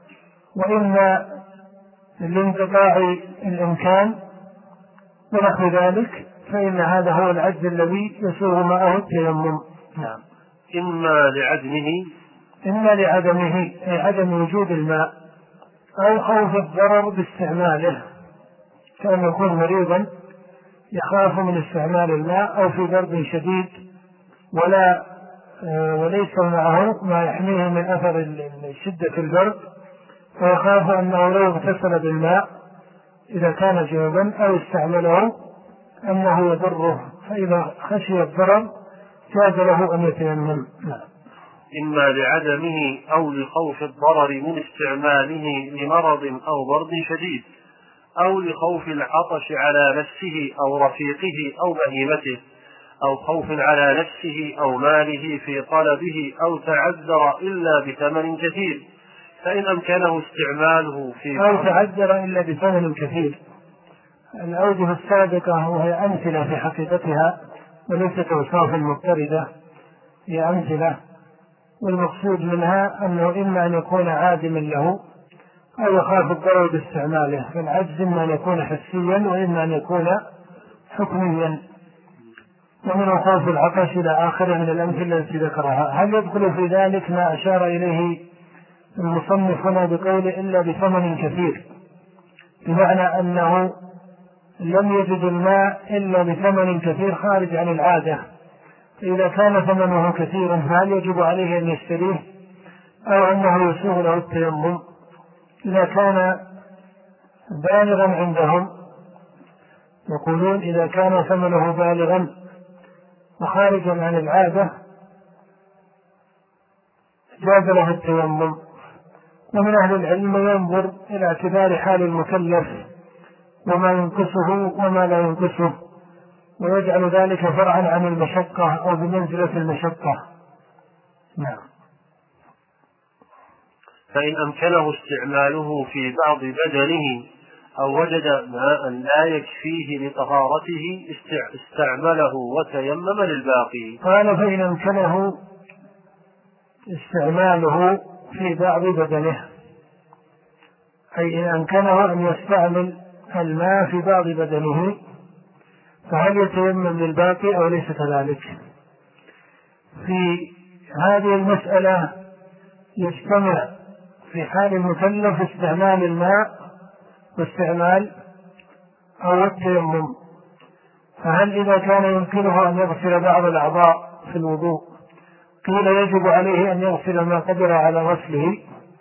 B: وإما لانقطاع الإمكان ونحو ذلك، فإن هذا هو العجز الذي يسوغ معه التيمم. نعم.
A: إما لعدمه
B: إما لعدمه أي عدم وجود الماء أو خوف الضرر باستعماله، كأن يكون مريضا يخاف من استعمال الماء أو في برد شديد ولا وليس معه ما يحميه من أثر شدة البرد، ويخاف أنه لو اغتسل بالماء إذا كان جنبا أو استعمله أنه يضره، فإذا خشي الضرر جاز له أن يتيمم.
A: إما لعدمه أو لخوف الضرر من استعماله لمرض أو برد شديد أو لخوف العطش على نفسه أو رفيقه أو بهيمته أو خوف على نفسه أو ماله في طلبه أو تعذر إلا بثمن كثير، فإن أمكنه استعماله في
B: أو تعذر إلا بثمن كثير. الأوجه السابقة وهي أمثلة في حقيقتها وليست أوصاف مضطردة، هي أمثلة، والمقصود منها أنه إما أن يكون عادما له أو يخاف الضرر باستعماله، فالعجز إما أن يكون حسيا وإما أن يكون حكميا، ومن خوف العطش إلى آخره من الأمثلة التي ذكرها. هل يدخل في ذلك ما أشار إليه المصنف هنا بقوله إلا بثمن كثير، بمعنى أنه لم يجد الماء إلا بثمن كثير خارج عن العادة، إذا كان ثمنه كثيرا هل يجب عليه أن يشتريه أو أنه يسوغ له التيمم؟ إذا كان بالغا عندهم يقولون إذا كان ثمنه بالغا وخارجا عن العادة جاز له التيمم. ومن أهل العلم ينظر إلى اعتبار حال المكلف وما ينقصه وما لا ينقصه، ويجعل ذلك فرعا عن المشقة أو بمنزلة المشقة. نعم.
A: فإن أمكنه استعماله في بعض بدنه أو وجد ماء لا يكفيه لطهارته استعمله وتيمم للباقي.
B: قال فإن أمكنه استعماله في بعض بدنه، أي إن أمكنه أن يستعمل الماء في بعض بدنه فهل يتيمم للباقي أو ليس كذلك؟ في هذه المسألة يجتمع في حال المكلف استعمال الماء واستعمال أو التيمم، فهل إذا كان يمكنه أن يغسل بعض الأعضاء في الوضوء قيل يجب عليه أن يغسل ما قدر على غسله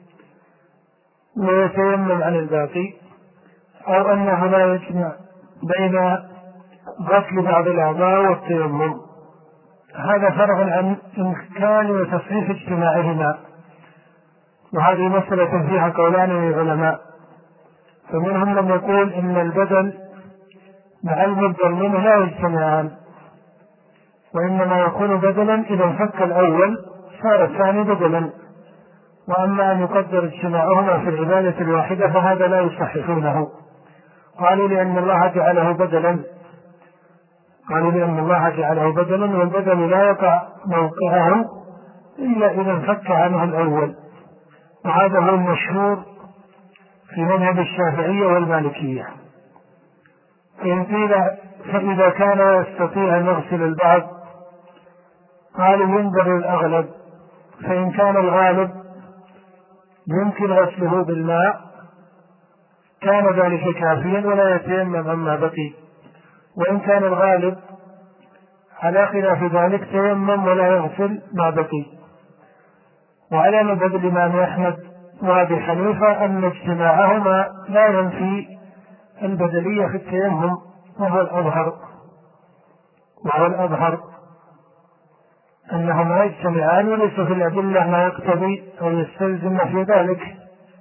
B: ويتيمم عن الباقي، أو أنه لا يجمع بين غسل بعض الأعضاء والتيمم؟ هذا فرع عن إمكان وتصحيح اجتماعهما، وهذه مسألة فيها قولان للعلماء، فمنهم من يقول إن البدن مع المبدل منه لا يجتمعان، وإنما يكون بدلا إذا انفك الأول صار الثاني بدلا، وأما أن يقدر اجتماعهما في العبادة الواحدة فهذا لا يصححونه. قالوا لأن الله جعله بدلا قالوا لأن الله جعله بدلا والبدل لا يقع موقعه إلا إذا انفك عنه الأول، وهذا هو المشهور في مذهب الشافعية والمالكية. إن قيل فإذا كان يستطيع أن يغسل البعض قالوا ينظر الأغلب، فإن كان الغالب يمكن غسله بالماء كان ذلك كافيا ولا يتيمم عما بقي. وإن كان الغالب على خلاف ذلك تيمم ولا يغسل ما بقي. وعلى مذهب الإمام أحمد وأبي حنيفة أن اجتماعهما لا ينفي البدلية في التيمم، وهو الأظهر وهو الأظهر أنهما يجتمعان، وليس في الأدلة ما يقتضي أو يستلزم في ذلك.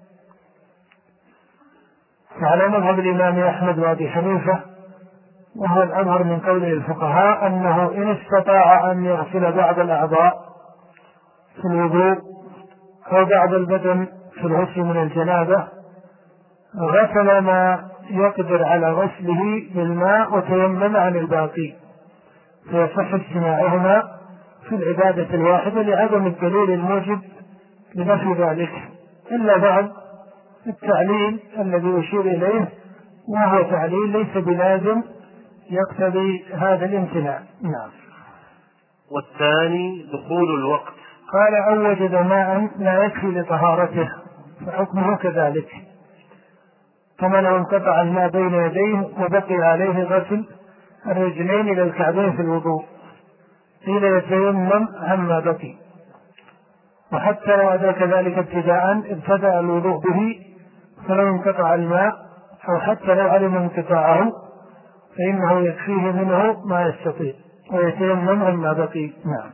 B: فعلى مذهب الإمام أحمد وأبي حنيفة وهو الأظهر من قول الفقهاء أنه إن استطاع أن يغسل بعض الأعضاء في الوضوء أو بعض البدن في الغسل من الجنابة غسل ما يقدر على غسله بالماء وتيمم عن الباقي، فيصح اجتماعهما في العبادة الواحدة لعدم الدليل الموجب لنفي ذلك، إلا بعد التعليل الذي أشير إليه، وهو تعليل ليس بلازم يقتضي هذا الامتناع. نعم.
A: والثاني دخول الوقت.
B: قال أو وجد ماء لا يكفي لطهارته فحكمه كذلك، كما لو انقطع الماء بين يديه وبقي عليه غسل الرجلين إلى الكعبين في الوضوء قيل يتيمم عما بقي. وحتى لو أدرك ذلك ابتداء ابتدأ الوضوء به، فلو انقطع الماء أو حتى لو علم انقطاعه فإنه يكفيه منه ما يستطيع ويتيمم عما بقي. نعم.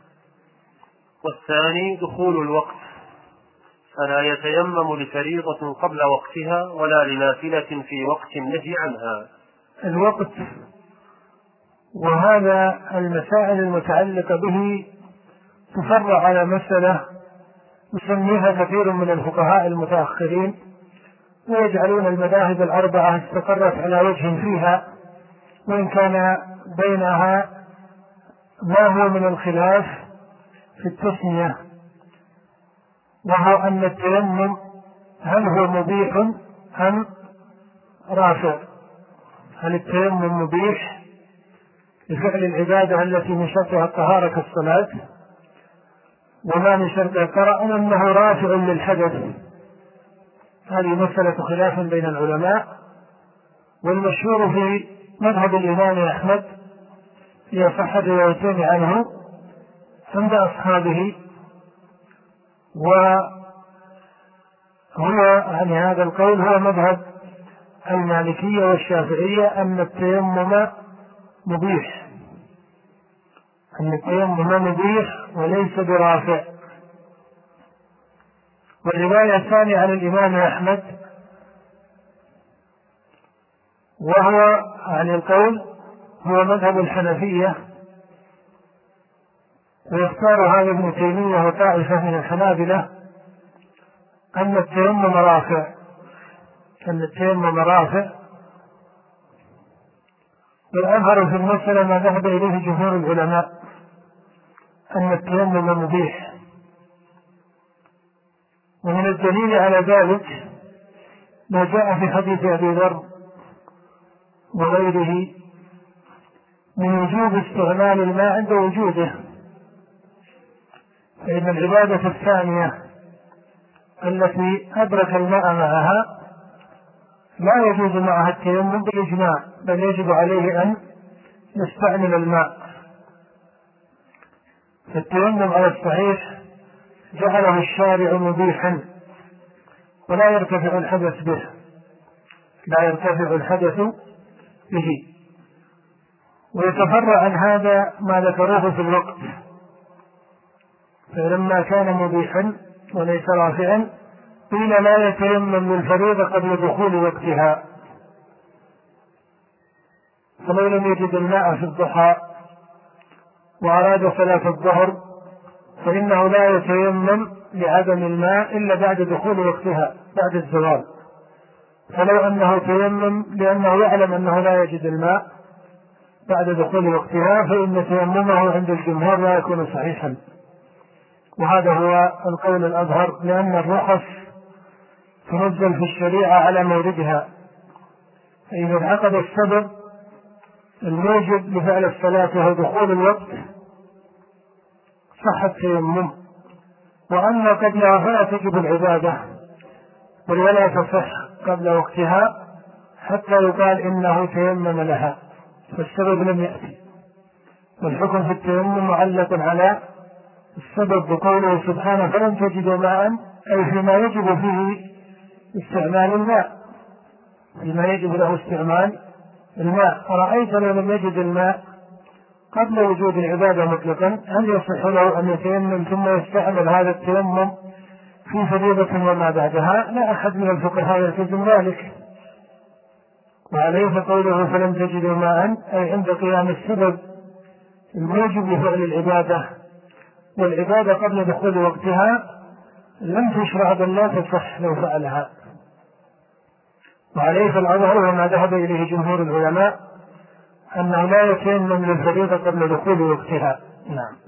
A: والثاني دخول الوقت، فلا يتيمم لفريضة قبل وقتها ولا لنافلة في وقت النهي عنها.
B: الوقت، وهذا المسائل المتعلقة به تفرع على مسألة يسميها كثير من الفقهاء المتأخرين، ويجعلون المذاهب الأربعة استقرت على وجه فيها، وإن كان بينها ما هو من الخلاف في التسمية، وهو أن التيمم هل هو مبيح أم رافع؟ هل التيمم مبيح لفعل العبادة التي من شرطها الطهارة كالصلاة، وما من شرطها القرأ، أم أنه رافع للحدث؟ هذه مسألة خلاف بين العلماء، والمشهور في مذهب الإمام أحمد في صحة روايتين عنه عند أصحابه، وهو عن هذا القول هو مذهب المالكية والشافعية أن التيمم مبيح، أن التيمم مبيح وليس برافع. والرواية الثانية عن الإمام أحمد وهو عن القول هو مذهب الحنفية، ويختار هذا ابن تيمية وطائفة من الحنابلة أن التيمم رافع، أن التيمم رافع. والأظهر في المسألة ما ذهب إليه جمهور العلماء أن التيمم مبيح. ومن الدليل على ذلك ما جاء في حديث أبي ذر وغيره من وجوب استعمال الماء عند وجوده، فإن العبادة الثانية التي أدرك الماء معها لا يجوز معها التيمم بالإجماع، بل يجب عليه أن يستعمل الماء. فالتيمم على الصحيح جعله الشارع مبيحا ولا يرتفع الحدث به، لا يرتفع الحدث به. ويتفرع عن هذا ما ذكروه في الوقت، فلما كان مبيحا وليس رافعا قيل لا يتيمم للفريضة قبل دخول وقتها، فلو لم يجد الماء في الضحى وأراد صلاة الظهر فإنه لا يتيمم لعدم الماء إلا بعد دخول وقتها بعد الزوال. فلو أنه تيمم لأنه يعلم أنه لا يجد الماء بعد دخول وقتها فإن تيممه عند الجمهور لا يكون صحيحا، وهذا هو القول الأظهر، لأن الرخص تنزل في الشريعة على موردها، فإذا انعقد السبب الموجب لفعل الصلاة وهو دخول الوقت صح التيمم. وأما قبلها فلا تجب العبادة، بل ولا تصح قبل وقتها حتى يقال إنه تيمم لها، فالسبب لم يأتي. والحكم في التيمم معلق على السبب بقوله سبحانه فلم تجدوا ماء، أي فيما يجب فيه استعمال الماء، فيما يجب له استعمال الماء. أرأيت لو لم يجد الماء قبل وجود العبادة مطلقا هل يصح له أن يتيمم ثم يستعمل هذا التيمم في فريضة وما بعدها؟ لا أحد من الفقهاء يلتزم ذلك. وعليه فقوله فلم تجدوا ماء أي عند قيام السبب الموجب لفعل العبادة، والعبادة قبل دخول وقتها لم تشرع بل لا تصح لو فعلها. وعليه فالأظهر وما ذهب إليه جمهور العلماء أنه لا يتيمم للفريضة قبل دخول وقتها. نعم.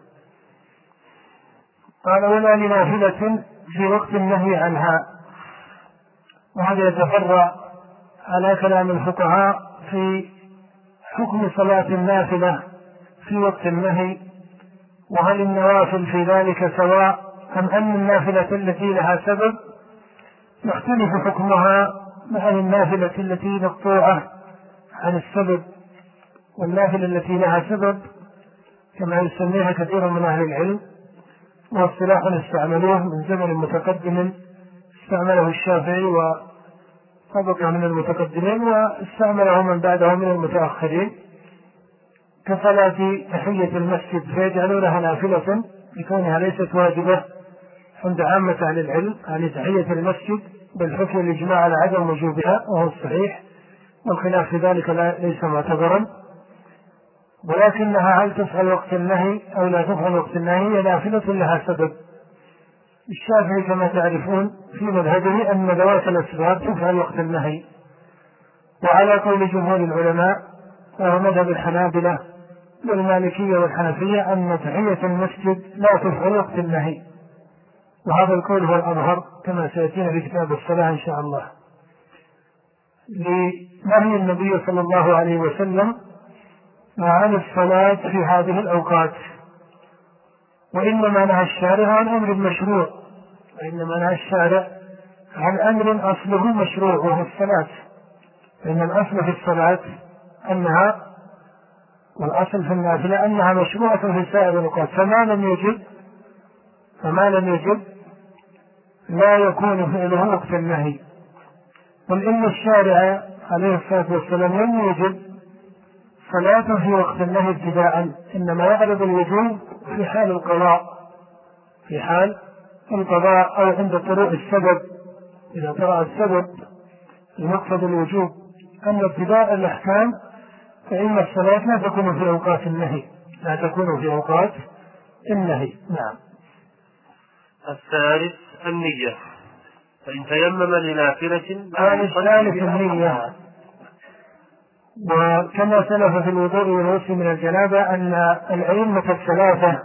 B: قال ولا لنافلة في وقت النهي عنها، وهذا يتفرع على كلام الفقهاء في حكم صلاة النافلة في وقت النهي، وهل النوافل في ذلك سواء أم أن النافلة التي لها سبب يختلف حكمها مع النافلة التي مقطوعة عن السبب. والنافلة التي لها سبب كما يسميها كثير من أهل العلم، واصطلاح استعملوه من زمن متقدم استعمله الشافعي وطبقه من المتقدمين واستعمله من بعده من المتأخرين، كصلاة تحية المسجد فيجعلونها نافلة لكونها ليست واجبة عند عامة أهل العلم عن تحية المسجد، بل حكم الإجماع على عدم وجوبها وهو الصحيح، والخلاف في ذلك ليس معتبرا. ولكنها هل تفعل وقت النهي أو لا تفعل وقت النهي هي نافلة لها سبب. الشافعي كما تعرفون في مذهبه أن ذوات الأسباب تفعل وقت النهي، وعلى قول جمهور العلماء وهو مذهب الحنابلة والمالكية والحنفية أن تحية المسجد لا تفعل وقت النهي، وهذا القول هو الأظهر كما سيأتينا في كتاب الصلاة إن شاء الله، لنهي النبي صلى الله عليه وسلم عن الصلاة في هذه الأوقات. وإنما نهى الشارع عن أمر مشروع، وإنما نهى الشارع عن أمر أصله مشروع وهو الصلاة، لأن الأصل في الصلاة أنها والأصل في النافلة أنها مشروعة في سائر الأوقات، فما لم يجب فما لم يجب لا يكون فعله وقت النهي. قل إن الشارع عليه الصلاة والسلام لم يجب صلاة في وقت النهي ابتداء، إنما يعرض الوجوب في حال القضاء في حال القضاء أو عند طلوع السبب، إذا طلع السبب المقصد الوجوب. أما ابتداء الأحكام فإن الصلاة لا تكون في أوقات النهي لا تكون في أوقات النهي. نعم.
A: الثالث النية، فإن تيمم لنافلة.
B: الثالث النية، وكما سلف في الوضوء والغسل من الجنابة أن الأئمة الثلاثة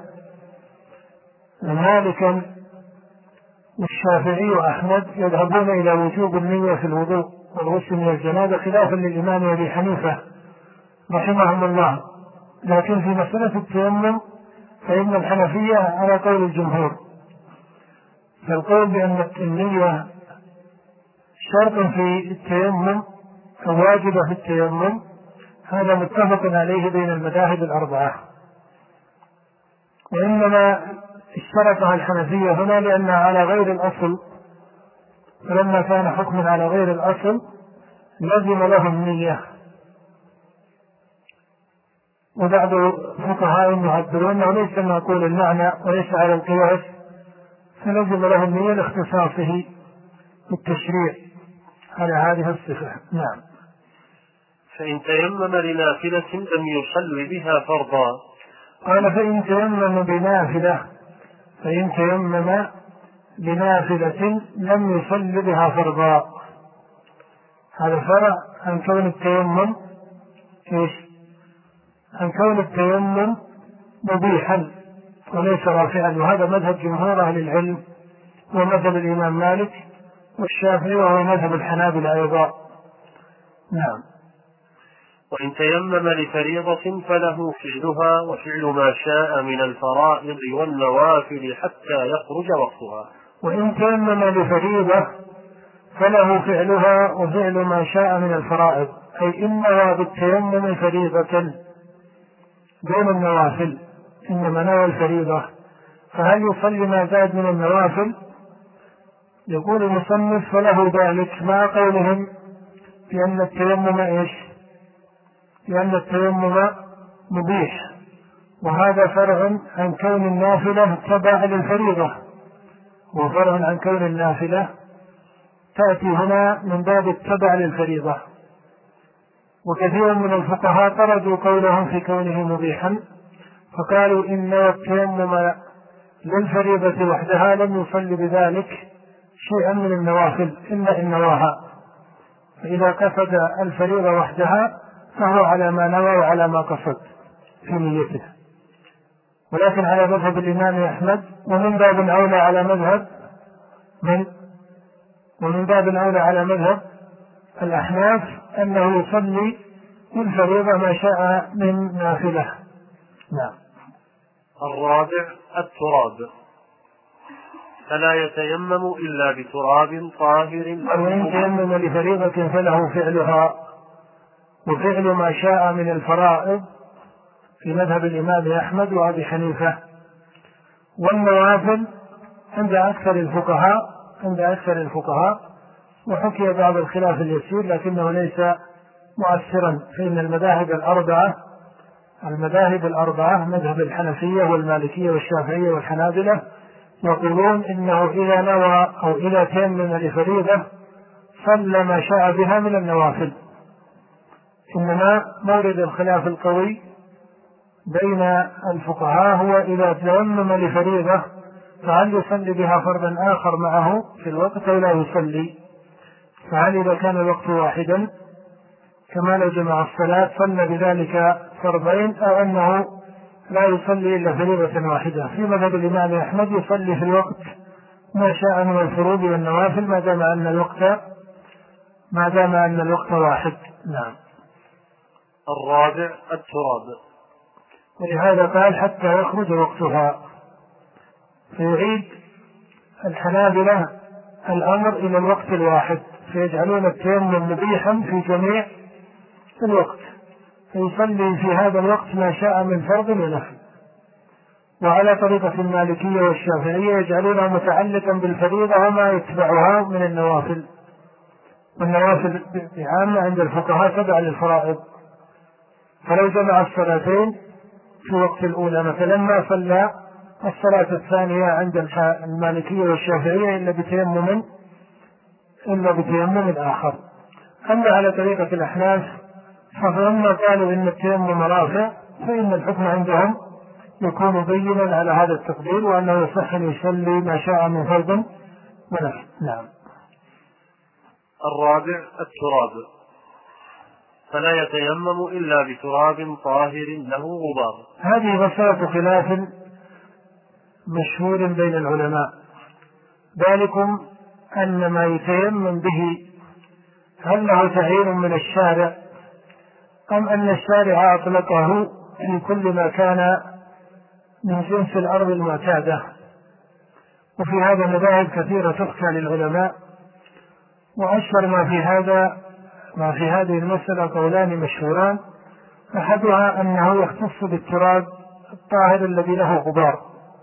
B: مالك والشافعي وأحمد يذهبون إلى وجوب النية في الوضوء والغسل من الجنابة خلافا للإمام أبي حنيفة رحمهم الله. لكن في مسألة التيمم فإن الحنفية على قول الجمهور، فالقول بأن النية شرط في التيمم أو واجبة في التيمم هذا متفق عليه بين المذاهب الأربعة، وإنما اشترطها الحنفية هنا لأنها على غير الأصل، فلما كان حكما على غير الأصل لزم له النية. وبعض فقهاء يعبرون أنه ليس معقول المعنى وليس على القياس، فلزم له النية لاختصاصه بالتشريع على هذه الصفة. نعم.
A: فإن تيمم لنافلة لم يصل بها فرضا.
B: قال فإن تيمم بنافلة فإن تيمم بنافلة لم يصل بها فرضا، هذا فرع عن كون التيمم إيش؟ عن كون التيمم مبيحا وليس رافعا، وهذا مذهب جمهور أهل العلم ومذهب الإمام مالك والشافعي وهو مذهب الحنابلة أيضا. نعم.
A: وإن تيمم لفريضة فله فعلها وفعل ما شاء من الفرائض والنوافل حتى يخرج وقتها.
B: وإن تيمم لفريضة فله فعلها وفعل ما شاء من الفرائض، أي إن نوى بالتيمم فريضة دون النوافل، إنما نوى الفريضة، فهل يصلي ما زاد من النوافل؟ يقول المصنف فله ذلك مع قولهم بأن التيمم إيش؟ لأن التيمم مبيح، وهذا فرع عن كون النافلة تبع للفريضة، وفرع عن كون النافلة تأتي هنا من باب التبع للفريضة. وكثير من الفقهاء طردوا قولهم في كونه مبيحا، فقالوا إن التيمم للفريضة وحدها لم يصلي بذلك شيئا من النوافل إلا إن نواها، فإذا قصد الفريضة وحدها فهو على ما نوى وعلى ما قصد في نيته. ولكن على مذهب الإمام أحمد ومن باب أولى على مذهب من ومن باب أولى على مذهب الأحناف أنه يصلي بالفريضة ما شاء من نافلة. نعم.
A: الرابع التراب، فلا يتيمم إلا بتراب طاهر،
B: وإن تيمم لفريضة فله فعلها وفعل ما شاء من الفرائض في مذهب الإمام أحمد وأبي حنيفة. والنوافل عند أكثر الفقهاء عند أكثر الفقهاء وحكي بعض الخلاف اليسير لكنه ليس مؤثرا، فإن المذاهب الأربعة المذاهب الأربعة مذهب الحنفية والمالكية والشافعية والحنابلة يقولون إنه إذا نوى أو إذا تيمم لفريضة صلى ما شاء بها من النوافل، إنما مورد الخلاف القوي بين الفقهاء هو إذا تيمم لفريضة فهل يصلي بها فرضا آخر معه في الوقت أو لا يصلي؟ فهل إذا كان الوقت واحدا كما لو جمع الصلاة صلى بذلك فرضين، أو أنه لا يصلي إلا فريضة واحدة؟ في مذهب الإمام أحمد يصلي في الوقت ما شاء من الفروض والنوافل ما دام أن الوقت ما دام أن الوقت واحد. نعم.
A: الرابع التراب،
B: ولهذا قال حتى يخرج وقتها، فيعيد الحنابلة الأمر إلى الوقت الواحد، فيجعلون التيمم مبيحا في جميع الوقت، فيصلي في هذا الوقت ما شاء من فرض ونفل. وعلى طريقة المالكية والشافعية يجعلونها متعلقا بالفريضة وما يتبعها من النوافل، والنوافل بعامة عند الفقهاء تبع للفرائض. فلو جمع الصلاتين في وقت الأولى مثلا ما صلى الصلاة الثانية عند المالكية والشافعية إلا بتيمم إلا بتيمم آخر. أما على طريقة الأحناف فلما قالوا إن التيمم رافع فإن الحكم عندهم يكون بينا على هذا التقدير، وأنه يصح أن يصلي ما شاء من فرض ونفل. نعم.
A: الرابع التراب، فلا يتيمم إلا بتراب طاهر له غبار.
B: هذه مسألة خلاف مشهور بين العلماء، ذلكم أن ما يتيمم به هل له تعيين من الشارع أم أن الشارع أطلقه في كل ما كان من جنس الأرض المعتادة. وفي هذا مذاهب كثيرة تحكى للعلماء، وأشهر ما في هذا ما في هذه المسألة قولان مشهوران، أحدها أنه يختص بالتراب الطاهر الذي له غبار.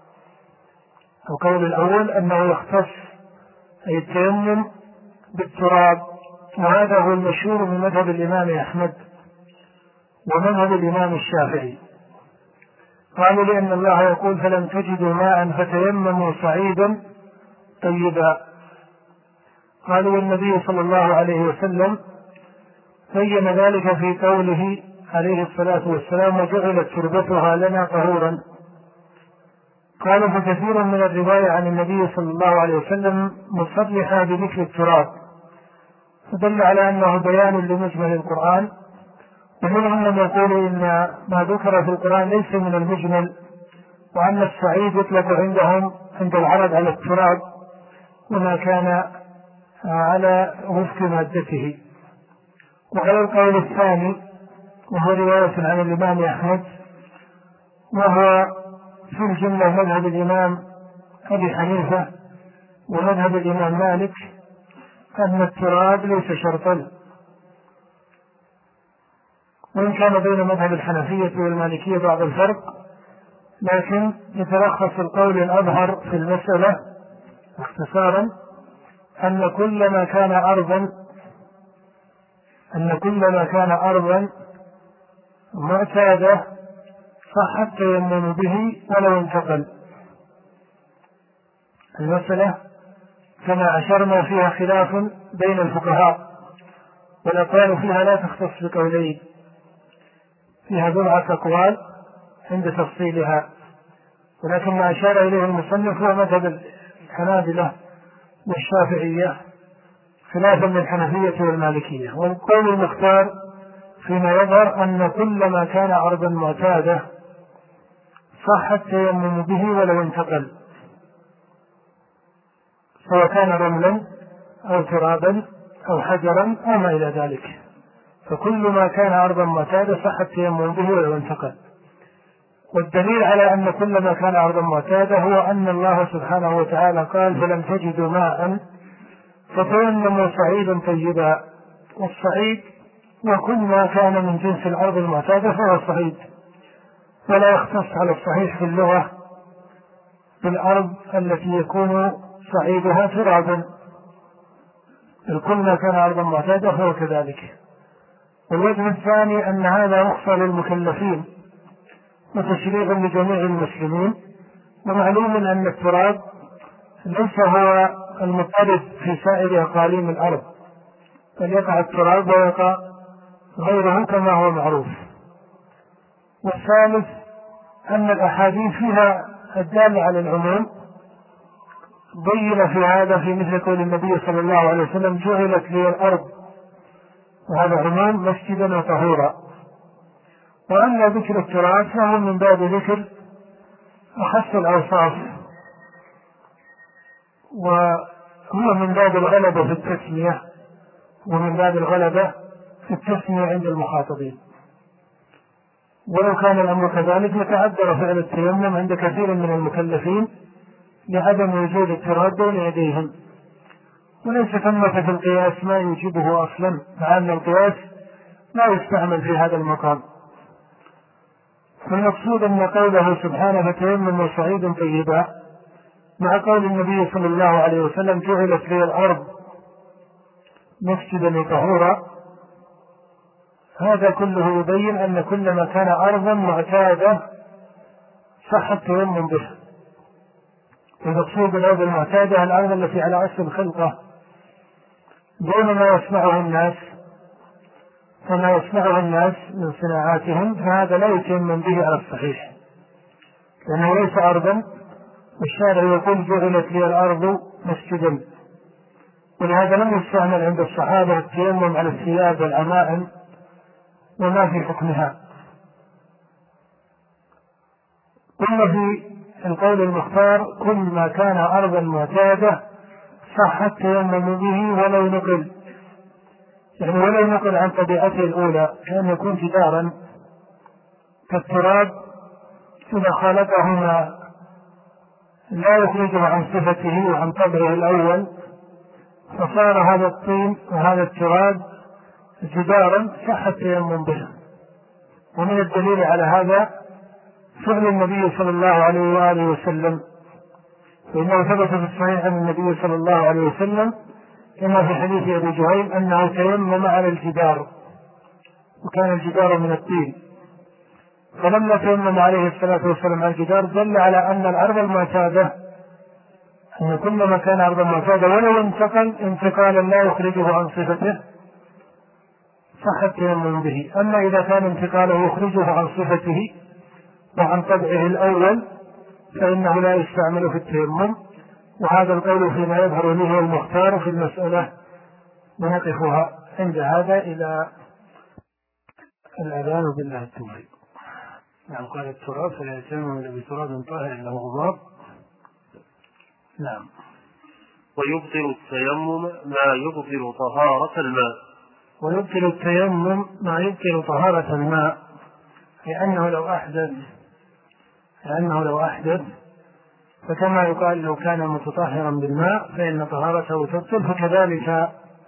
B: القول الأول أنه يختص أي التيمم بالتراب، وهذا هو المشهور من مذهب الإمام أحمد ومذهب الإمام الشافعي. قالوا لأن الله يقول فلم تجدوا ماء فتيمموا صعيدا طيبا. قالوا النبي صلى الله عليه وسلم بين ذلك في قوله عليه الصلاة والسلام وجعلت تربتها لنا طهورا. قالوا فكثير من الرواية عن النبي صلى الله عليه وسلم مصرحة بذكر التراب، فدل على أنه بيان لمجمل القرآن. ومنهم من يقول إن ما ذكر في القرآن ليس من المجمل، وأن الصعيد يطلق عندهم عند العرب على التراب وما كان على وفق مادته. وعلى القول الثاني وهو رواية عن الإمام أحمد وهو في الجملة مذهب الإمام أبي حنيفة ومذهب الإمام مالك، أن التراب ليس شرطا، وإن كان بين مذهب الحنفية والمالكية بعض الفرق، لكن يتلخص القول الأظهر في المسألة اختصارا أن كل ما كان أرضا أن كل ما كان أرضا معتادة صح التيمم به ولو انتقل. المسألة كما أشرنا فيها خلاف بين الفقهاء، والأقوال فيها لا تختص بقولين، فيها بضعة أقوال عند تفصيلها، ولكن ما أشار إليه المصنف هو مذهب الحنابلة والشافعية خلافا للحنفية والمالكية. والقول المختار فيما يظهر أن كل ما كان أرضا معتادة صح التيمم به ولو انتقل، سواء كان رملا أو ترابا أو حجرا أو ما إلى ذلك، فكل ما كان أرضا معتادة صح التيمم به ولو انتقل. والدليل على أن كل ما كان أرضا معتادة هو أن الله سبحانه وتعالى قال: فلم تجدوا ماء فتيمموا صعيدا طيبا. والصعيد وكل ما كان من جنس الأرض المعتادة فهو صعيد، ولا يختص على الصحيح في اللغة بالأرض التي يكون صعيدها ترابا، الكل ما كان أرضا معتادة فهو كذلك. والوجه الثاني أن هذا رخصة للمكلفين وتشريع لجميع المسلمين، ومعلوم أن التراب ليس هو المضطرب في سائر أقاليم الأرض، بل يقع التراب ويقع غيره كما هو معروف. والثالث أن الأحاديث فيها الدالة على العموم بين في هذا في مثل قول النبي صلى الله عليه وسلم: جعلت لي الأرض، وهذا عموم مسجدا وطهورا. وأما ذكر التراب فهو من باب ذكر أخص الأوصاف، وهو من باب الغلبة في التسمية، ومن باب الغلبة في التسمية عند المخاطبين. ولو كان الأمر كذلك لتعذر فعل التيمم عند كثير من المكلفين لعدم وجود التراب بين يديهم، وليس ثمة في القياس ما يوجبه أصلا، مع أن القياس لا يستعمل في هذا المقام. فالمقصود أن قوله سبحانه: فتيمموا صعيدا طيبا، مع قول النبي صلى الله عليه وسلم: جعلت لي الأرض مسجدا وطهورا، هذا كله يبين أن كل ما كان أرضا معتادة صح التيمم به. المقصود بالأرض المعتادة الأرض التي على أصل الخلقة، دون ما يصنعه الناس وما يصنعه الناس من صناعاتهم، فهذا لا يتيمم به على الصحيح، لأنه ليس أرضا، والشارع يقول: جعلت لي الأرض مسجدا. ولهذا لم يستعمل عند الصحابة التيمم على الثياب والعمائم وما في حكمها. ثم في القول المختار: كل ما كان أرضا معتادة صح التيمم به ولو نقل، يعني ولو نقل عن طبيعته الأولى، كأن يكون جدارا كالتراب إذا خالطه ما لا يخرجه عن صفته وعن طبعه الأول، فصار هذا الطين وهذا التراب جدارا صح التيمم به. ومن الدليل على هذا فعل النبي صلى الله عليه وآله وسلم، فإنه ثبت في الصحيح عن النبي صلى الله عليه وسلم كما في حديث أبي جهيم أنه تيمم على الجدار، وكان الجدار من الطين، فلما تيمم عليه الصلاة والسلام على الجدار دل على أن الأرض المعتادة، أن كل ما كان أرضا معتادة ولو انتقل انتقالا لا يخرجه عن صفته صح التيمم به. أما إذا كان انتقاله يخرجه عن صفته وعن طبعه الأول فإنه لا يستعمل في التيمم. وهذا القول فيما يظهر له المختار في المسألة، ونقفها عند هذا إلى الأذان بالله التوفيق. نعم. قال: التراب فلا يتيمم إلا بتراب طاهر له غبار. نعم.
A: ويبطل التيمم ما يبطل طهارة الماء.
B: ويبطل التيمم ما يبطل طهارة الماء، لأنه لو أحدث لأنه لو أحدث فكما يقال لو كان متطهرا بالماء فإن طهارته تبطل، فكذلك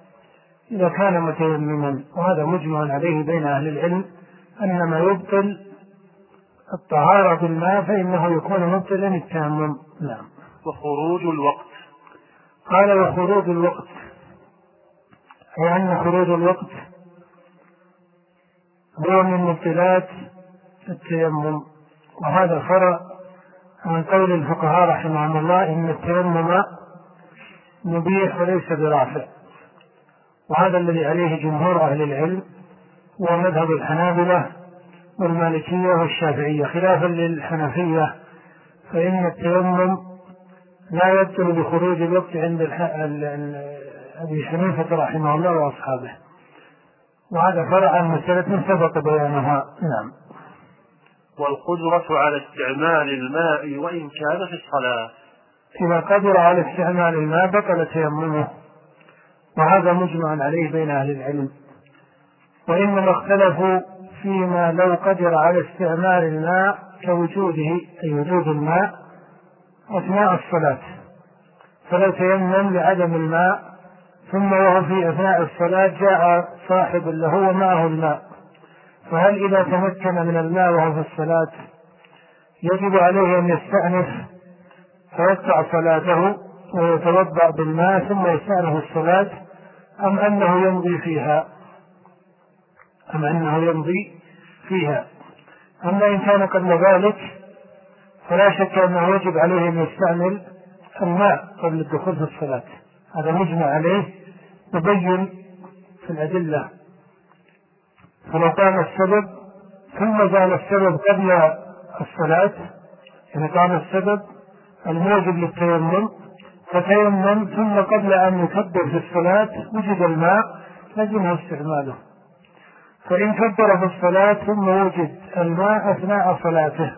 B: إذا كان متيمما، وهذا مجمع عليه بين أهل العلم أن ما يبطل الطهارة بالماء فإنه يكون مبطلا التيمم. نعم.
A: وخروج الوقت.
B: قال وخروج الوقت، أي أن خروج الوقت هو من مبطلات التيمم، وهذا فرع عن قول الفقهاء رحمهم الله إن التيمم مبيح وليس برافع، وهذا الذي عليه جمهور أهل العلم ومذهب الحنابلة والمالكية والشافعية، خلافا للحنفية فإن التيمم لا يبطل بخروج الوقت عند أبي حنيفة رحمه الله وأصحابه، وهذا فرع عن مسألة سبق بيانها. نعم.
A: والقدرة على استعمال الماء وإن كان في الصلاة،
B: إذا قدر على استعمال الماء بطل تيممه، وهذا مجمع عليه بين أهل العلم، وإنما اختلفوا فيما لو قدر على استعمال الماء كوجوده، أي وجود الماء أثناء الصلاة، فلو تيمم لعدم الماء ثم وهو في أثناء الصلاة جاء صاحب له ومعه الماء، فهل إذا تمكن من الماء وهو في الصلاة يجب عليه أن يستأنف فيقطع صلاته ويتوضأ بالماء ثم يستأنف الصلاة، أم أنه يمضي فيها أم أنه يمضي فيها أما إن كان قبل ذلك فلا شك أنه يجب عليه أن يستعمل الماء قبل الدخول في الصلاة، هذا مجمع عليه مبين في الأدلة. فلو كان السبب ثم زال السبب قبل الصلاة، إذا كان السبب الموجب للتيمم فتيمم ثم قبل أن يكبر في الصلاة وجد الماء لازمه استعماله، فإن كبر في الصلاة ثم وجد الماء أثناء صلاته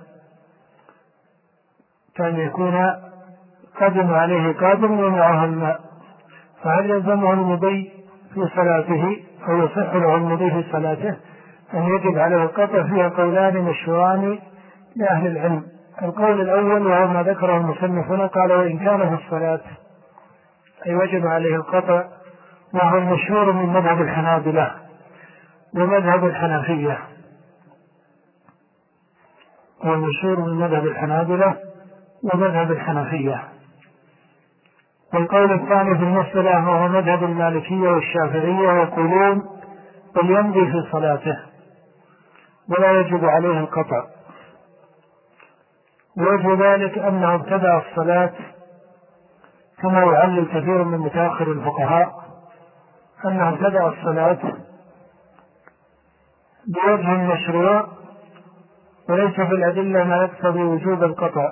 B: كان يكون قدم عليه قادم ومعه الماء، فهل يلزمه المضي في صلاته أو يصح له المضي في صلاته أن يجب عليه القطع؟ فيها قولان مشهوران لأهل العلم. القول الأول وهو ما ذكره المصنف هنا، قال وإن كان في الصلاة أي وجب عليه القطع، وهو المشهور من مذهب الحنابلة ومذهب الحنفية، هو المشهور من مذهب الحنابلة ومذهب الحنفية. والقول الثاني في المسألة وهو مذهب المالكية والشافعية، يقولون بل يمضي في صلاته ولا يجب عليه القطع. ووجه ذلك أنه ابتدأ الصلاة كما يعلل كثير من متأخر الفقهاء أنه ابتدأ الصلاة بوجه مشروع وليس في الأدلة ما يقتضي وجوب القطع،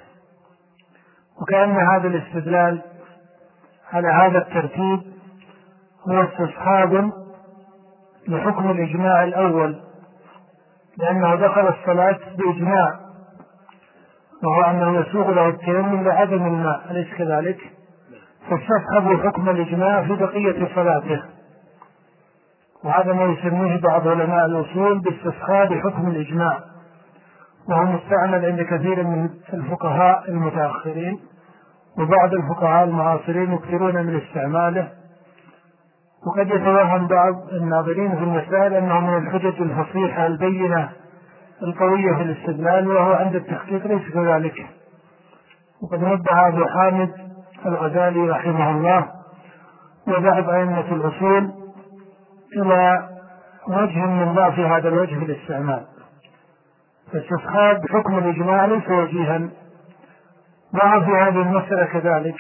B: وكأن هذا الاستدلال على هذا الترتيب هو استصحاب لحكم الإجماع الأول، لأنه دخل الصلاة بإجماع وهو أنه يسوغ له التيمم لعدم الماء، أليس كذلك؟ فاستصحب لحكم الإجماع في بقية صلاته، وهذا ما يسميه بعض علماء الأصول باستصحاب حكم الإجماع، وهو مستعمل عند كثير من الفقهاء المتأخرين، وبعض الفقهاء المعاصرين يكثرون من استعماله. وقد يتوهم بعض الناظرين في المسائل أنه من الحجج الفصيحة البينة القوية في الاستدلال، وهو عند التحقيق ليس كذلك. وقد نبه أبو حامد الغزالي رحمه الله وبعض أئمة الأصول إلى وجه من ضعف هذا الوجه في الاستعمال، فاستصحاب حكم الإجماع ليس وجيها ضعف في هذه المسألة كذلك،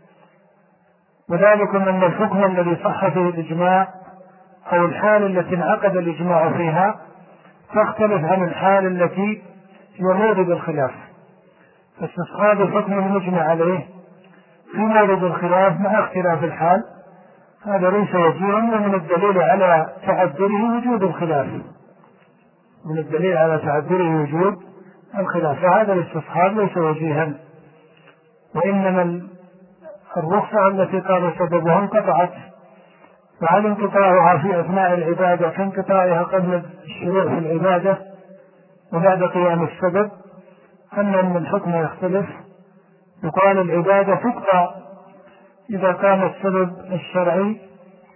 B: وذلك أن الحكم الذي صح فيه الإجماع أو الحال التي انعقد الإجماع فيها تختلف عن الحال التي يمورد الخلاف، فاستصحاب الحكم المجمع عليه في مورد الخلاف مع اختلاف الحال هذا ليس وجيها، ومن الدليل على تعذره وجود الخلاف، من الدليل على تعذره وجود الخلاف، فهذا الاستصحاب ليس وجيها، وإنما الرخصة التي قال سببها انقطعت، وهل انقطاعها في أثناء العبادة كانقطاعها قبل الشروع في العبادة وبعد قيام السبب، أن أن الحكم يختلف. يقال العبادة تقطع إذا كان السبب الشرعي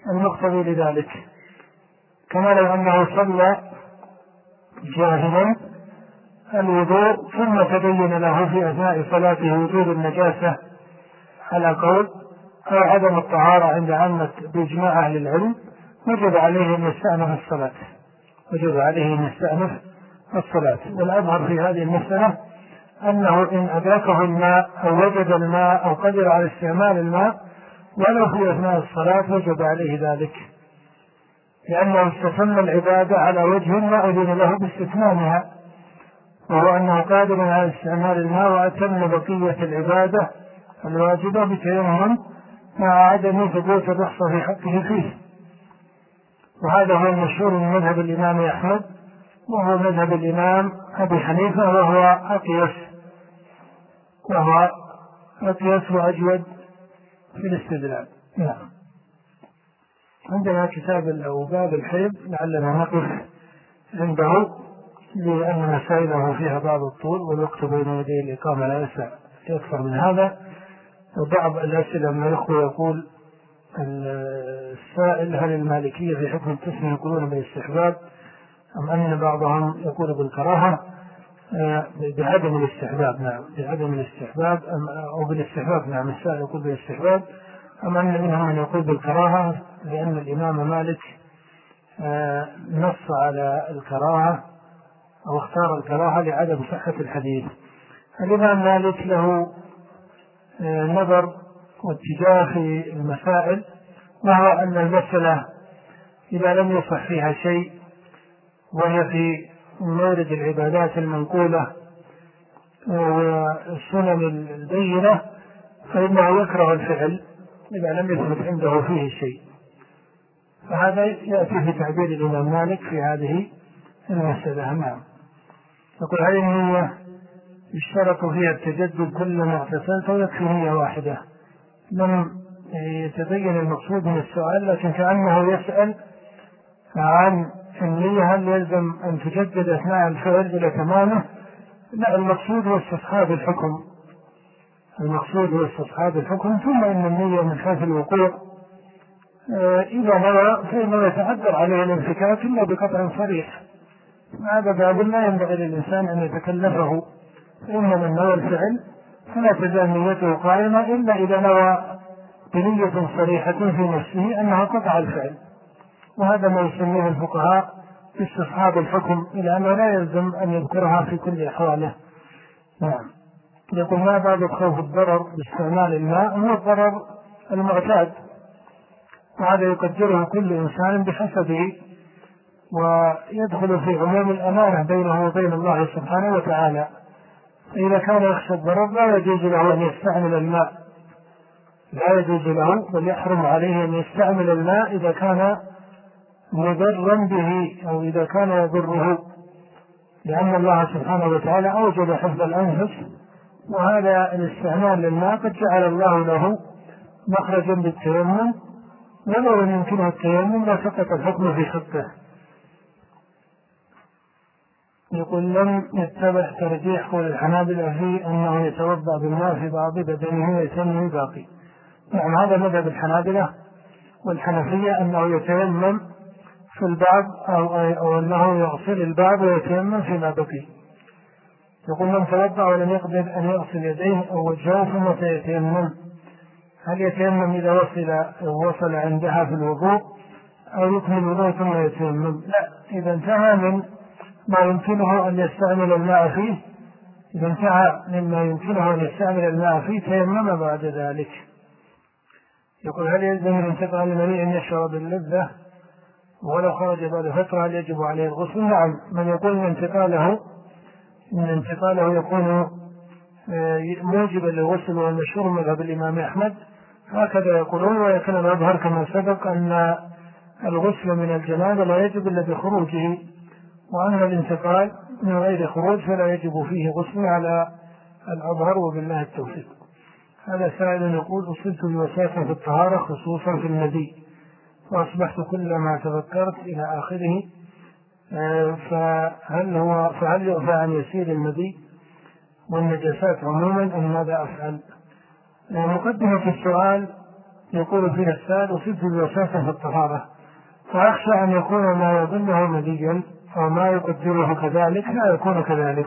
B: المقتضي لذلك، كما لو أنه صلى جاهلا الوضوء ثم تبين له في أثناء صلاته وجود النجاسة على قول أو عدم الطهارة عند عامة بإجماع أهل العلم، وجب عليه أن يستأنف الصلاة وجب عليه أن يستأنف الصلاة. والأظهر في هذه المسألة أنه إن أدركه الماء أو وجد الماء أو قدر على استعمال الماء ولو في أثناء الصلاة وجب عليه ذلك، لأنه استتم العبادة على وجه ما أذن له باستتمامها، وهو أنه قادر على استعمال الماء وأتم بقية العبادة الواجبة بتيمم مع عدم ثبوت الرخصة في حقه فيه. وهذا هو المشهور من مذهب الإمام أحمد، وهو مذهب الإمام أبي حنيفة، وهو أقيس وهو أقيس وأجود في الاستدلال. نعم. عندنا كتاب أو باب الحيض لعلنا نقف عنده، لأن مسائله فيها بعض الطول والوقت بين يدي الإقامة لا يسع أكثر من هذا. وبعض الأسئلة من الأخوة يقول السائل: هل المالكية في حكم التسمية يقولون بالاستحباب أم أن بعضهم يقول بالكراهة؟ بعدم الاستحباب. نعم، بعدم الاستحباب أو بالاستحباب. نعم، السائل يقول بالاستحباب، أم أن منهم من يقول بالكراهة، لأن الإمام مالك نص على الكراهة أو اختار الكراهة لعدم صحة الحديث. الإمام مالك له نظر واتجاه في المسائل، وهو أن المسألة إذا لم يصح فيها شيء وهي في مورد العبادات المنقولة والسنن البينة فإنه يكره الفعل إذا لم يثبت عنده فيه شيء. فهذا يأتي في تعبير الإمام مالك في هذه المسألة. نعم. يقول: هل النية يشترط فيها التجدد كل ما اغتسلت ويكفي نية واحدة؟ لم يتبين المقصود من السؤال، لكن كأنه يسأل عن النية هل يلزم أن تجدد أثناء الفعل إلى تمامه. لا، المقصود هو استصحاب الحكم المقصود هو استصحاب الحكم ثم إن النية من حيث الوقوع إذا نوى فإنه يتعذر عليه الانفكاك إلا بقطع صريح. هذا باب لا ينبغي للإنسان أن يتكلفه، فإن من نوى الفعل فلا تزال نيته قائمة إلا إذا نوى بنية صريحة في نفسه أنها قطع الفعل، وهذا ما يسميه الفقهاء استصحاب الحكم، إلى أنه لا يلزم أن يذكرها في كل أحواله. نعم. يقول: ما باب خوف الضرر باستعمال الماء؟ هو الضرر المعتاد، وهذا يقدره كل إنسان بحسبه، ويدخل في عموم الأمانة بينه وبين الله سبحانه وتعالى. فإذا كان يخشى الضرر لا يجوز له أن يستعمل الماء لا يجوز له بل يحرم عليه أن يستعمل الماء إذا كان مضرا به أو إذا كان يضره، لأن الله سبحانه وتعالى أوجب حفظ الأنفس، وهذا الاستعمال للماء قد جعل الله له مخرجا بالتيمم، ولو لم يمكنه التيمم لا سقط الحكم في حقه. يقول: لم يتبع ترجيح قول الحنابلة في أنه يتوضأ بالماء في بعض بدنه ويتيمم الباقي. نعم، هذا مذهب الحنابلة والحنفية، أنه يتيمم في البعض أو, أو أنه يغسل البعض ويتيمم فيما بقي. يقول: من توضأ ولم يقدر أن يغسل يديه أو وجهه فمتى يتيمم؟ هل يتيمم إذا وصل وصل عندها في الوضوء أو يكمل الوضوء ثم يتيمم؟ لا، إذا انتهى من ما يمكنه أن يستعمل الماء فيه إذا انتهى مما يمكنه أن يستعمل الماء فيه تيمم بعد ذلك. يقول: هل يلزم الانتقال المني أن يشعر باللذة ولو خرج بعد فترة هل يجب عليه الغسل؟ نعم، من يقول أن انتقاله إن انتقاله يكون موجبا للغسل والمشهور مذهب الإمام أحمد هكذا يقولون، ولكن الأظهر كما سبق أن الغسل من الجنابة لا يجب إلا بخروجه، وأن الانتقال من غير خروج فلا يجب فيه غسل على الأظهر، وبالله التوفيق. هذا سائل يقول: أصبت بوساطة في الطهارة خصوصا في المذي، وأصبحت كلما تذكرت إلى آخره، فهل هو فهل يعفى عن يسير المذي والنجاسات عموما أم ماذا أفعل؟ مقدمة السؤال يقول فيها السائل وصفت بوساطة في الطهارة، فأخشى أن يكون ما يظنه مذيا أو ما يقدره كذلك لا يكون كذلك.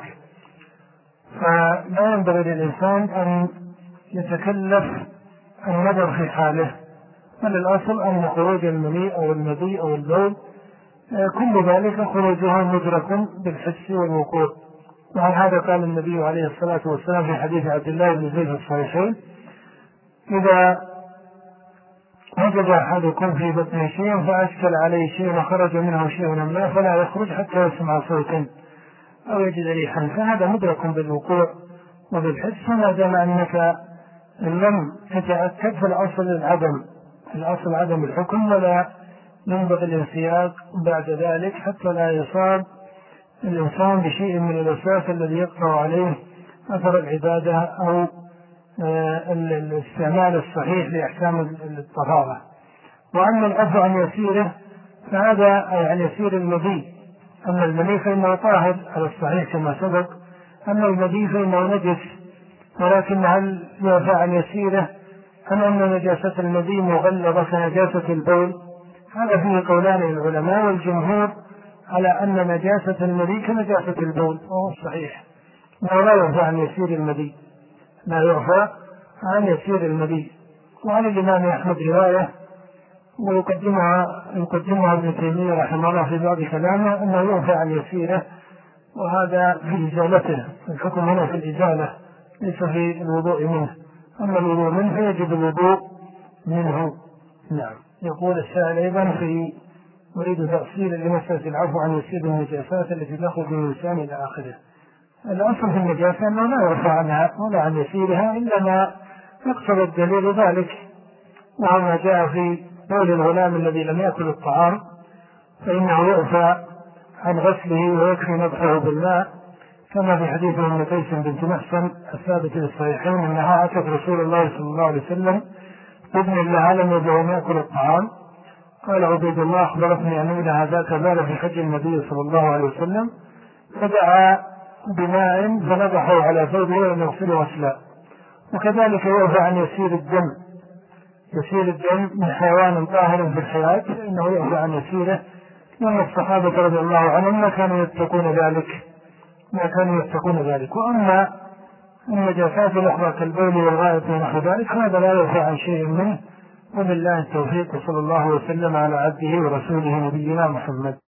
B: فلا ينبغي للإنسان أن يتكلف النظر في حاله، بل الأصل أن خروج المني أو المذي أو البول كل ذلك خروجها مدرك بالحس والوقوع. وعن هذا قال النبي عليه الصلاة والسلام في حديث عبد الله بن زيد في الصحيحين: إذا وجد أحدكم في بطنه شيء فأشكل عليه شيء وخرج منه شيء من الماء فلا يخرج حتى يسمع صوتا أو يجد ريحا، فهذا مدرك بالوقوع وبالحس. ما دام أنك لم تتأكد فالأصل العدم، الأصل عدم الحكم، ولا ينبغي الانسياق بعد ذلك حتى لا يصاب الإنسان بشيء من الوسواس الذي يقطع عليه أثر العبادة أو الاستعمال الصحيح لأحكام الطهارة. وأما العفو عن يسيره فهذا عن يسير المذي. أما المني فإنه طاهر على الصحيح كما سبق، أما المذي فإنه نجس، ولكن هل يعفى عن يسيره أم أن نجاسة المذي مغلظة كنجاسة البول؟ هذا فيه قولان للعلماء، والجمهور على أن نجاسة المذي كنجاسة البول، وهو الصحيح لا يعفى عن يسير المذي، لا يعفى عن يسير المذي. وعن الإمام أحمد رواية ويقدمها يقدمها ابن تيمية رحمه الله في بعض كلامه أنه يعفى عن يسيره، وهذا في إزالته، الحكم هنا في الإزالة ليس في الوضوء منه، أما الوضوء منه فيجب الوضوء منه. نعم. يقول السائل أيضا في أريد تأصيلا لمسألة العفو عن يسير النجاسات التي تخرج من اللسان إلى آخره. الأصل في النجاسة أنه لا يعفى عنها ولا عن يسيرها إلا ما يقتضي الدليل ذلك، وما جاء في قول الغلام الذي لم يأكل الطعام فإنه يعفى عن غسله ويكفي نضحه بالماء، كما في حديث ام قيس بنت محصن الثابت في الصحيحين أنها أتت رسول الله صلى الله عليه وسلم ابن لها لم يدع أن يأكل الطعام، قال عبيد الله أخبرتني أن ابنها ذاك بال في حج النبي صلى الله عليه وسلم فدعا بماء فنضحه على ثوبه ولم يغسله غسلا. وكذلك يعفى عن يسير الدم، يسير الدم من حيوان طاهر في الحياة فإنه يعفى عن يسيره، لأن الصحابة رضي الله عنهم ما كانوا يتقون ذلك ما كانوا يتقون ذلك. وأما النجاسات الأخرى كالبول والغائط ونحو ذلك هذا لا يعفى عن شيء منه. وبالله التوفيق، وصلى الله وسلم على عبده ورسوله نبينا محمد.